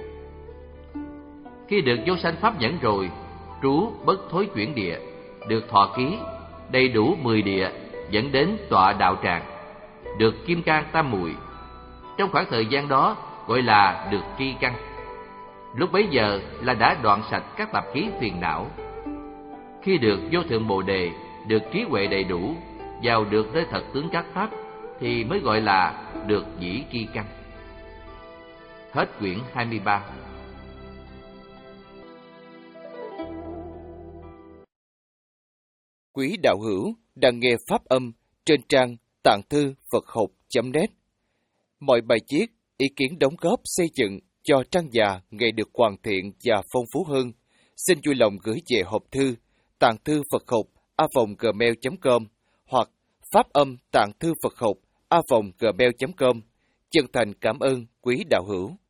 Khi được vô sanh pháp nhẫn rồi, trú bất thối chuyển địa, được thọ ký, đầy đủ mười địa, dẫn đến tọa đạo tràng, được kim cang tam muội. Trong khoảng thời gian đó gọi là được tri căn. Lúc bấy giờ là đã đoạn sạch các tạp khí phiền não. Khi được vô thượng bồ đề, được trí huệ đầy đủ, vào được nơi thật tướng các pháp, thì mới gọi là được dĩ tri căn. Hết quyển hai mươi ba. Quý đạo hữu đang nghe pháp âm trên trang tạng thư Phật học chấm net. Mọi bài viết, ý kiến đóng góp xây dựng cho trang già ngày được hoàn thiện và phong phú hơn, xin vui lòng gửi về hộp thư tạng thư Phật học a vòng gmail chấm com hoặc pháp âm tạng thư Phật học a vòng gmail chấm com. Chân thành cảm ơn quý đạo hữu.